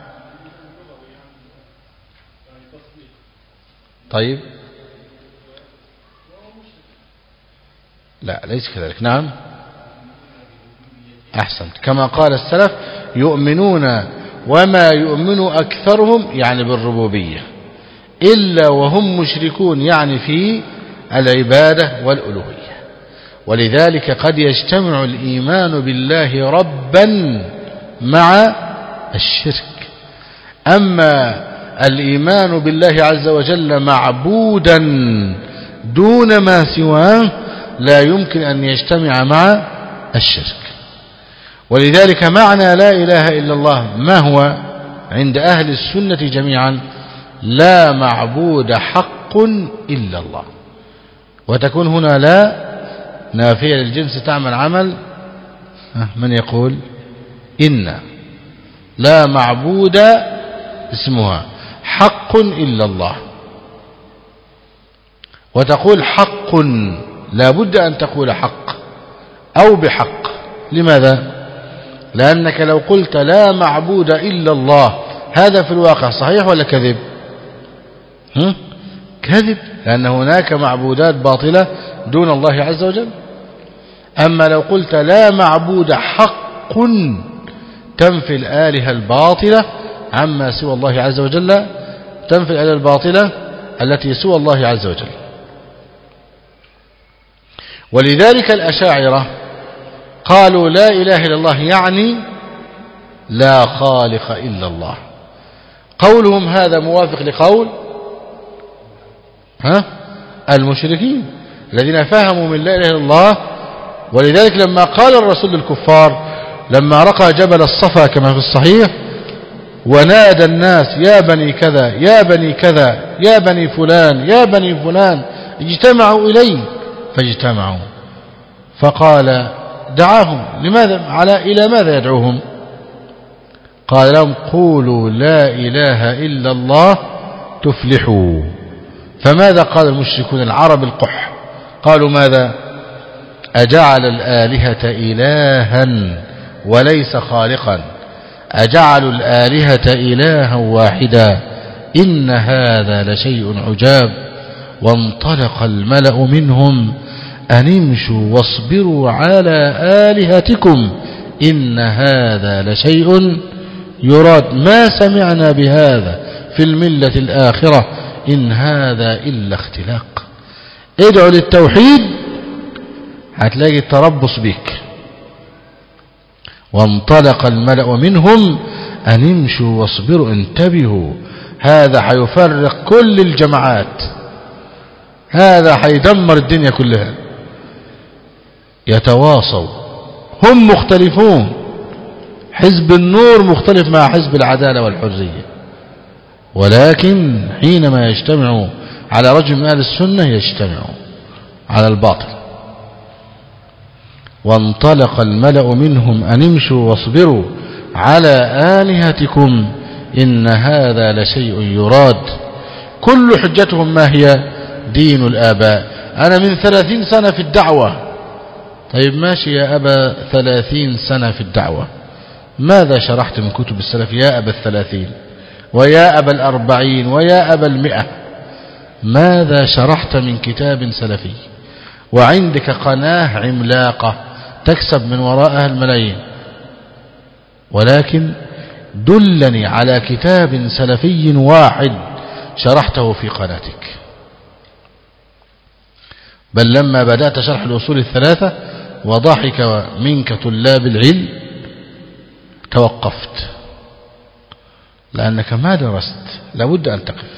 طيب لا ليس كذلك. نعم أحسنت. كما قال السلف يؤمنون وما يؤمن أكثرهم يعني بالربوبية إلا وهم مشركون يعني في العبادة والألوهية. ولذلك قد يجتمع الإيمان بالله ربا مع الشرك. أما الإيمان بالله عز وجل معبودا دون ما سواه لا يمكن أن يجتمع مع الشرك. ولذلك معنى لا إله إلا الله ما هو عند أهل السنة جميعا؟ لا معبود حق إلا الله. وتكون هنا لا نافية للجنس تعمل عمل من يقول إن لا معبود اسمها حق إلا الله. وتقول حق لا بد أن تقول حق أو بحق. لماذا؟ لأنك لو قلت لا معبود إلا الله هذا في الواقع صحيح ولا كذب؟ هم؟ كذب، لأن هناك معبودات باطلة دون الله عز وجل. أما لو قلت لا معبود حق تنفي الآلهة الباطلة عما سوى الله عز وجل، تنفي الآلهة الباطلة التي سوى الله عز وجل. ولذلك الأشاعرة قالوا لا إله إلا الله يعني لا خالق إلا الله. قولهم هذا موافق لقول ها المشركين الذين فهموا من لا إله إلا الله. ولذلك لما قال الرسول للكفار لما رقى جبل الصفا كما في الصحيح ونادى الناس يا بني كذا يا بني كذا يا بني فلان يا بني فلان اجتمعوا إليه فاجتمعوا، فقال دعاهم لماذا على إلى ماذا يدعوهم؟ قال لهم قولوا لا إله إلا الله تفلحوا. فماذا قال المشركون العرب القح؟ قالوا ماذا؟ أجعل الآلهة إلها وليس خالقا، أجعل الآلهة إلها واحدا إن هذا لشيء عجاب. وانطلق الملأ منهم أن امشوا واصبروا على آلهتكم إن هذا لشيء يراد ما سمعنا بهذا في الملة الآخرة إن هذا إلا اختلاق. ادعوا للتوحيد هتلاقي التربص بك. وانطلق الملأ منهم أن امشوا واصبروا. انتبهوا، هذا حيفرق كل الجماعات، هذا حيدمر الدنيا كلها. يتواصوا، هم مختلفون، حزب النور مختلف مع حزب العدالة والحرية، ولكن حينما يجتمعوا على رجل من أهل السنة يجتمعوا على الباطل. وانطلق الملأ منهم أن امشوا واصبروا على آلهتكم إن هذا لشيء يراد. كل حجتهم ما هي؟ دين الآباء. أنا من ثلاثين سنة في الدعوة. طيب ماشي يا أبا ثلاثين سنة في الدعوة، ماذا شرحت من كتب السلف يا أبا الثلاثين ويا أبا الأربعين ويا أبا المئة؟ ماذا شرحت من كتاب سلفي؟ وعندك قناة عملاقة تكسب من وراءها الملايين، ولكن دلني على كتاب سلفي واحد شرحته في قناتك. بل لما بدأت شرح الأصول الثلاثة وضحك منك طلاب العلم توقفت، لأنك ما درست، لابد أن تقف.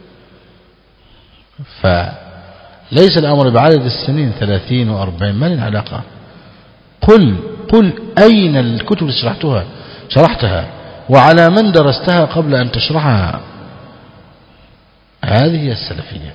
فليس الأمر بعدد السنين ثلاثين وأربعين، ما لنا علاقة. قل قل أين الكتب اللي شرحتها شرحتها وعلى من درستها قبل أن تشرحها. هذه هي السلفية.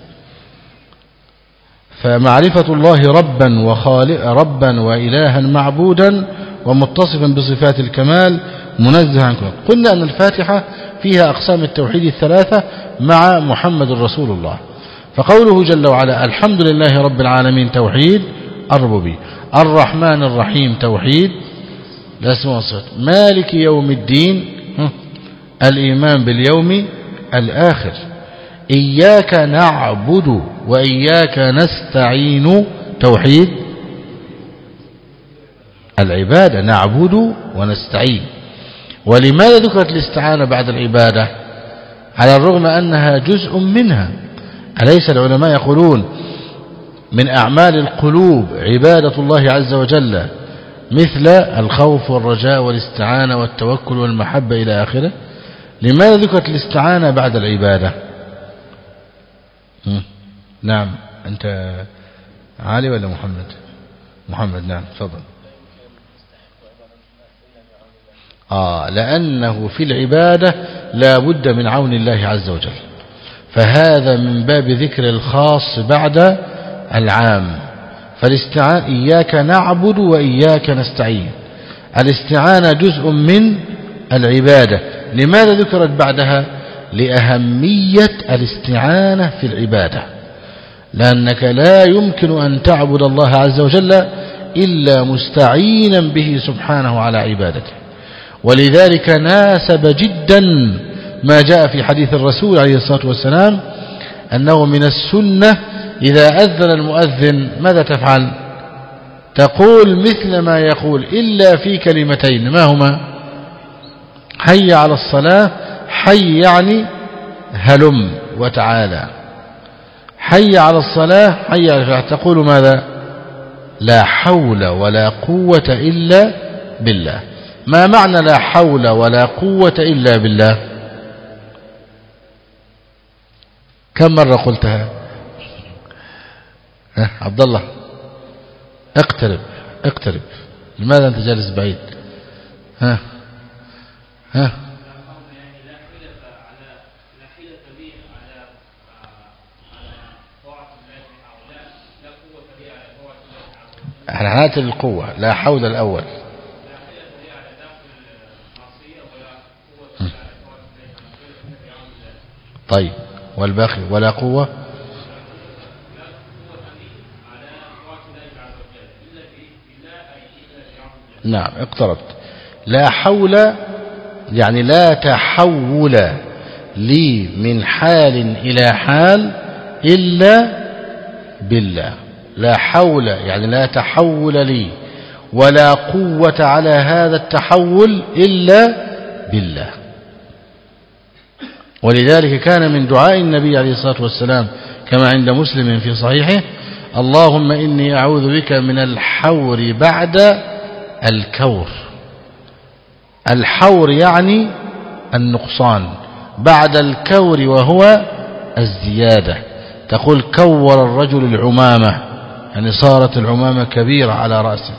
فمعرفة الله ربا وخالق ربا وإلها معبودا ومتصفا بصفات الكمال منزه عن كل. قلنا أن الفاتحة فيها أقسام التوحيد الثلاثة مع محمد رسول الله. فقوله جل وعلا الحمد لله رب العالمين توحيد الربوبية، الرحمن الرحيم توحيد الأسماء والصفات، مالك يوم الدين الإيمان باليوم الآخر، إياك نعبد وإياك نستعين توحيد العبادة، نعبد ونستعين. ولماذا ذكرت الاستعانة بعد العبادة على الرغم أنها جزء منها؟ أليس العلماء يقولون من أعمال القلوب عبادة الله عز وجل مثل الخوف والرجاء والاستعانة والتوكل والمحبة إلى آخره؟ لماذا ذكرت الاستعانة بعد العبادة؟ نعم. أنت علي ولا محمد؟ محمد. نعم تفضل. آه لأنه في العبادة لا بد من عون الله عز وجل، فهذا من باب ذكر الخاص بعد العام. فالاستعانة إياك نعبد وإياك نستعين، الاستعانة جزء من العبادة. لماذا ذكرت بعدها؟ لأهمية الاستعانة في العبادة، لأنك لا يمكن أن تعبد الله عز وجل إلا مستعينا به سبحانه على عبادته. ولذلك ناسب جدا ما جاء في حديث الرسول عليه الصلاة والسلام أنه من السنة إذا أذن المؤذن ماذا تفعل؟ تقول مثل ما يقول إلا في كلمتين، ما هما؟ حي على الصلاة، حي يعني هلم وتعالى، حي على الصلاة حي على الفلاح، تقول ماذا؟ لا حول ولا قوة إلا بالله. ما معنى لا حول ولا قوة إلا بالله؟ كم مرة قلتها؟ ها عبد الله اقترب اقترب، لماذا أنت جالس بعيد؟ ها ها احنا هات القوة، لا حول الأول. طيب والباقي ولا قوة؟ نعم اقتربت. لا حول يعني لا تحول لي من حال إلى حال إلا بالله. لا حول يعني لا تحول لي ولا قوة على هذا التحول إلا بالله. ولذلك كان من دعاء النبي عليه الصلاة والسلام كما عند مسلم في صحيحه اللهم إني أعوذ بك من الحور بعد الكور. الحور يعني النقصان، بعد الكور وهو الزيادة. تقول كور الرجل العمامة، يعني صارت العمامة كبيرة على رأسه.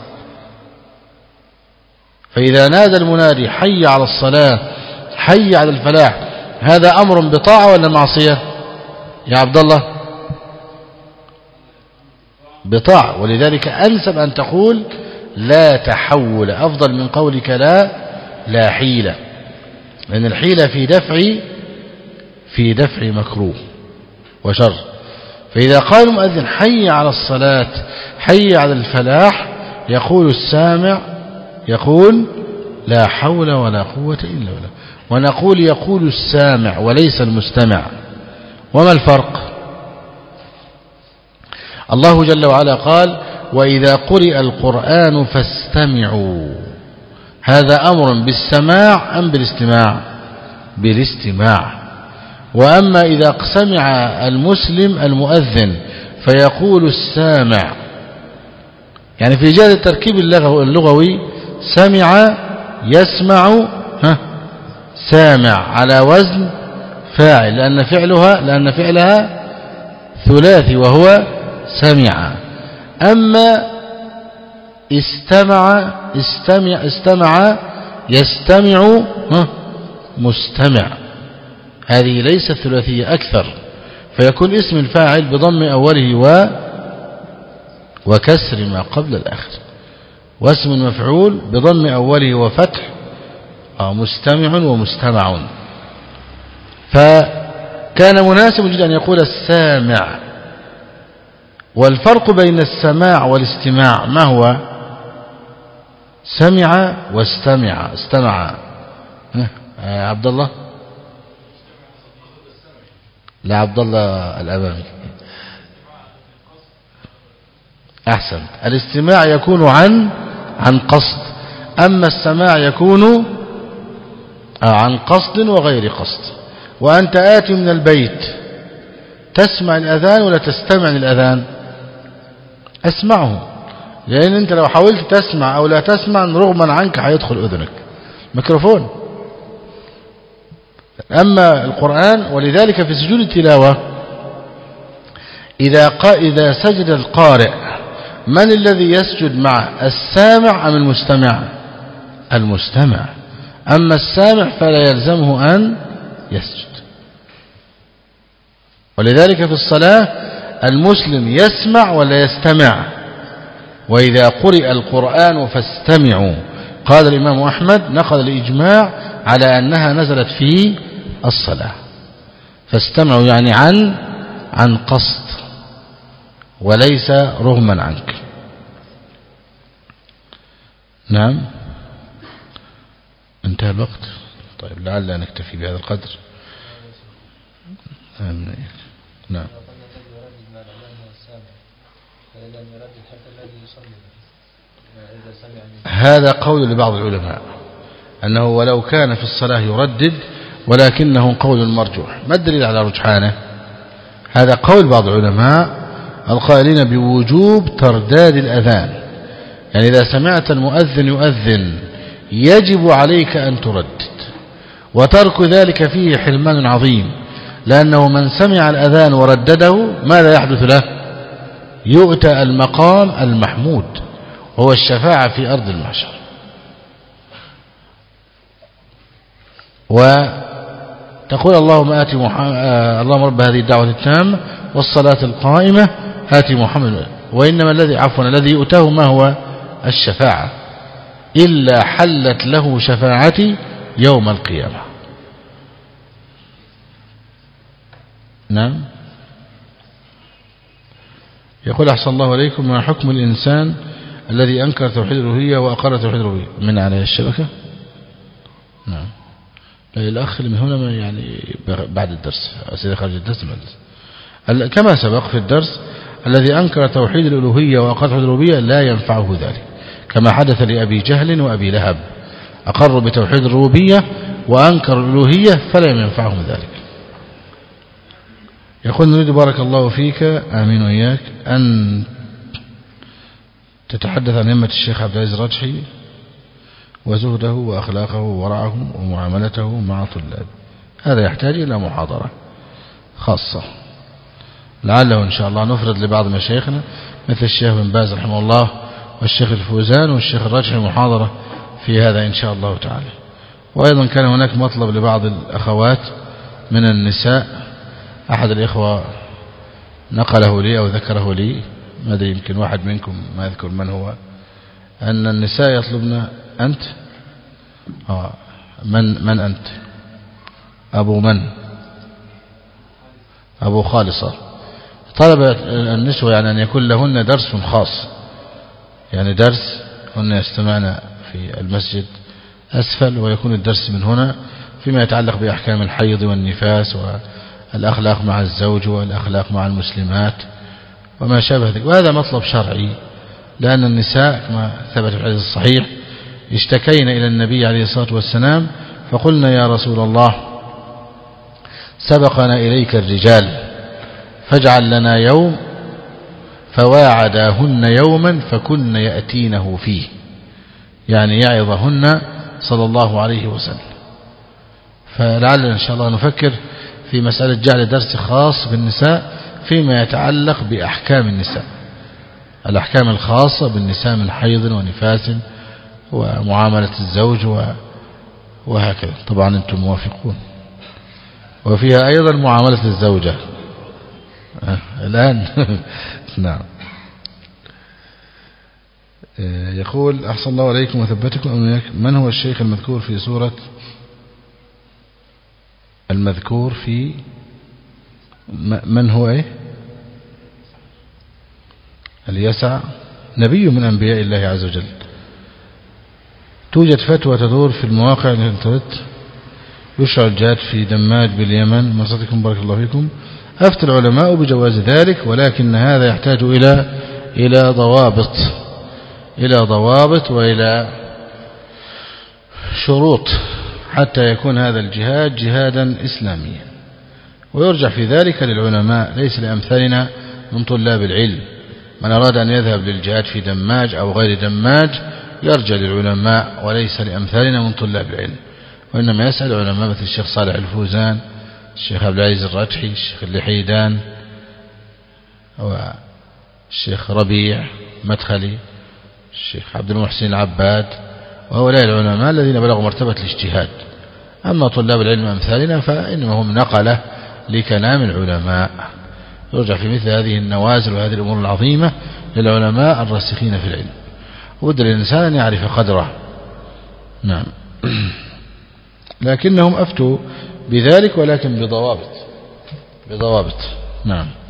فإذا نادى المنادي حي على الصلاة حي على الفلاح، هذا أمر بطاعة ولا معصية يا عبد الله؟ بطاعة. ولذلك أنسب أن تقول لا تحول، أفضل من قولك لا لا حيلة، لأن الحيلة في دفع في دفع مكروه وشر. فإذا قال المؤذن حي على الصلاة حي على الفلاح يقول السامع يقول لا حول ولا قوة إلا بالله، ونقول يقول السامع وليس المستمع. وما الفرق؟ الله جل وعلا قال وإذا قرئ القرآن فاستمعوا. هذا أمر بالسماع أم بالاستماع؟ بالاستماع. وأما إذا سمع المسلم المؤذن فيقول السامع، يعني في جهة التركيب اللغوي سمع يسمع ها سامع على وزن فاعل، لأن فعلها لأن فعلها ثلاثي وهو سمع. أما استمع استمع استمع يستمع ها مستمع، هذه ليست ثلاثية أكثر، فيكون اسم الفاعل بضم أوله و وكسر ما قبل الآخر، واسم المفعول بضم أوله وفتح مستمع ومستمع. فكان مناسب جدا أن يقول السامع. والفرق بين السماع والاستماع ما هو؟ سمع واستمع استمع يا عبد الله، لا عبد الله الأمامي أحسنت. الاستماع يكون عن عن قصد، أما السماع يكون عن قصد وغير قصد. وأنت آتي من البيت تسمع الأذان ولا تستمع للأذان؟ أسمعه، لأن أنت لو حاولت تسمع أو لا تسمع رغما عنك هيدخل أذنك ميكروفون. أما القرآن، ولذلك في سجود التلاوة إذا إذا سجد القارئ من الذي يسجد معه؟ السامع أم المستمع؟ المستمع. أما السامع فلا يلزمه أن يسجد. ولذلك في الصلاة المسلم يسمع ولا يستمع؟ وإذا قرئ القرآن فاستمعوا. قال الإمام أحمد نقل الإجماع على أنها نزلت في الصلاة، فاستمعوا يعني عن عن قصد وليس رغما عنك. نعم انتهى الوقت. طيب لعل نكتفي بهذا القدر. نعم هذا قول لبعض العلماء أنه ولو كان في الصلاة يردد، ولكنه قول مرجوح. ما الدليل على رجحانه؟ هذا قول بعض العلماء القائلين بوجوب ترداد الأذان، يعني إذا سمعت المؤذن يؤذن يجب عليك أن تردد، وترك ذلك فيه حرمان عظيم، لأنه من سمع الأذان وردده ماذا يحدث له؟ يؤتى المقام المحمود وهو الشفاعة في أرض المحشر. وتقول اللهم آتي محمد اللهم رب هذه الدعوة التامة والصلاة القائمة آتي محمد، وإنما الذي عفوا الذي يؤتاه ما هو؟ الشفاعة، إلا حلت له شفاعتي يوم القيامة. نعم. يقول أحسن الله عليكم ما حكم الإنسان الذي أنكر توحيد الألوهية وأقر توحيد الربوبية؟ من عليه الشبكة؟ نعم. لا الأخ اللي من هنا ما يعني بعد الدرس أسئلة خارج الدرس ما كما سبق في الدرس الذي أنكر توحيد الألوهية وأقر توحيد الربوبية لا ينفعه ذلك، كما حدث لأبي جهل وأبي لهب، أقروا بتوحيد الربوبية وأنكر الألوهية فلا ينفعهم ذلك. يقول نريد بارك الله فيك آمين وإياك أن تتحدث عن همة الشيخ عبد العزيز الرجحي وزهده وأخلاقه وورعه ومعاملته مع طلاب. هذا يحتاج إلى محاضرة خاصة، لعله إن شاء الله نفرد لبعض مشايخنا مثل الشيخ بن باز رحمه الله والشيخ الفوزان والشيخ الرجحي محاضرة في هذا إن شاء الله تعالى. وأيضا كان هناك مطلب لبعض الأخوات من النساء، أحد الإخوة نقله لي أو ذكره لي، ما أدري يمكن واحد منكم ما يذكر من هو، أن النساء يطلبن أنت آه من من أنت أبو من أبو خالصة. طلب النسوة يعني أن يكون لهن درس خاص، يعني درس هن يستمعن في المسجد أسفل، ويكون الدرس من هنا فيما يتعلق بأحكام الحيض والنفاس والأخلاق مع الزوج والأخلاق مع المسلمات وما شابه ذلك. وهذا مطلب شرعي لأن النساء كما ثبت في الحديث الصحيح اشتكين إلى النبي عليه الصلاة والسلام فقلنا يا رسول الله سبقنا إليك الرجال فاجعل لنا يوم فواعداهن يوما فكن يأتينه فيه، يعني يعظهن صلى الله عليه وسلم. فلعلنا إن شاء الله نفكر في مسألة جعل درس خاص بالنساء فيما يتعلق بأحكام النساء، الأحكام الخاصة بالنساء من حيض ونفاس ومعاملة الزوج وهكذا. طبعا أنتم موافقون. وفيها أيضا معاملة الزوجة الآن. نعم. يقول أحسن الله عليكم وثبتكم، من هو الشيخ المذكور في سورة المذكور في من هو إيه اليسع؟ نبي من أنبياء الله عز وجل. توجد فتوى تدور في المواقع الانترنت يشرع الجهاد في دماج باليمن، مصدقكم بارك الله فيكم. أفتى العلماء بجواز ذلك، ولكن هذا يحتاج إلى إلى ضوابط إلى ضوابط وإلى شروط حتى يكون هذا الجهاد جهادا إسلاميا، ويرجع في ذلك للعلماء ليس لأمثالنا من طلاب العلم. من أراد أن يذهب للجهاد في دماج أو غير دماج يرجع للعلماء وليس لأمثالنا من طلاب العلم، وإنما يسأل علماء مثل الشيخ صالح الفوزان، الشيخ عبد العزيز الرجحي، الشيخ اللحيدان، والشيخ ربيع مدخلي، الشيخ عبد المحسن العباد، وهؤلاء العلماء الذين بلغوا مرتبة الاجتهاد. أما طلاب العلم أمثالنا فإنما هم نقلة لكلام العلماء. يرجع في مثل هذه النوازل وهذه الأمور العظيمة للعلماء الراسخين في العلم، ود للإنسان أن يعرف قدره. نعم. لكنهم أفتوا بذلك ولكن بضوابط بضوابط. نعم.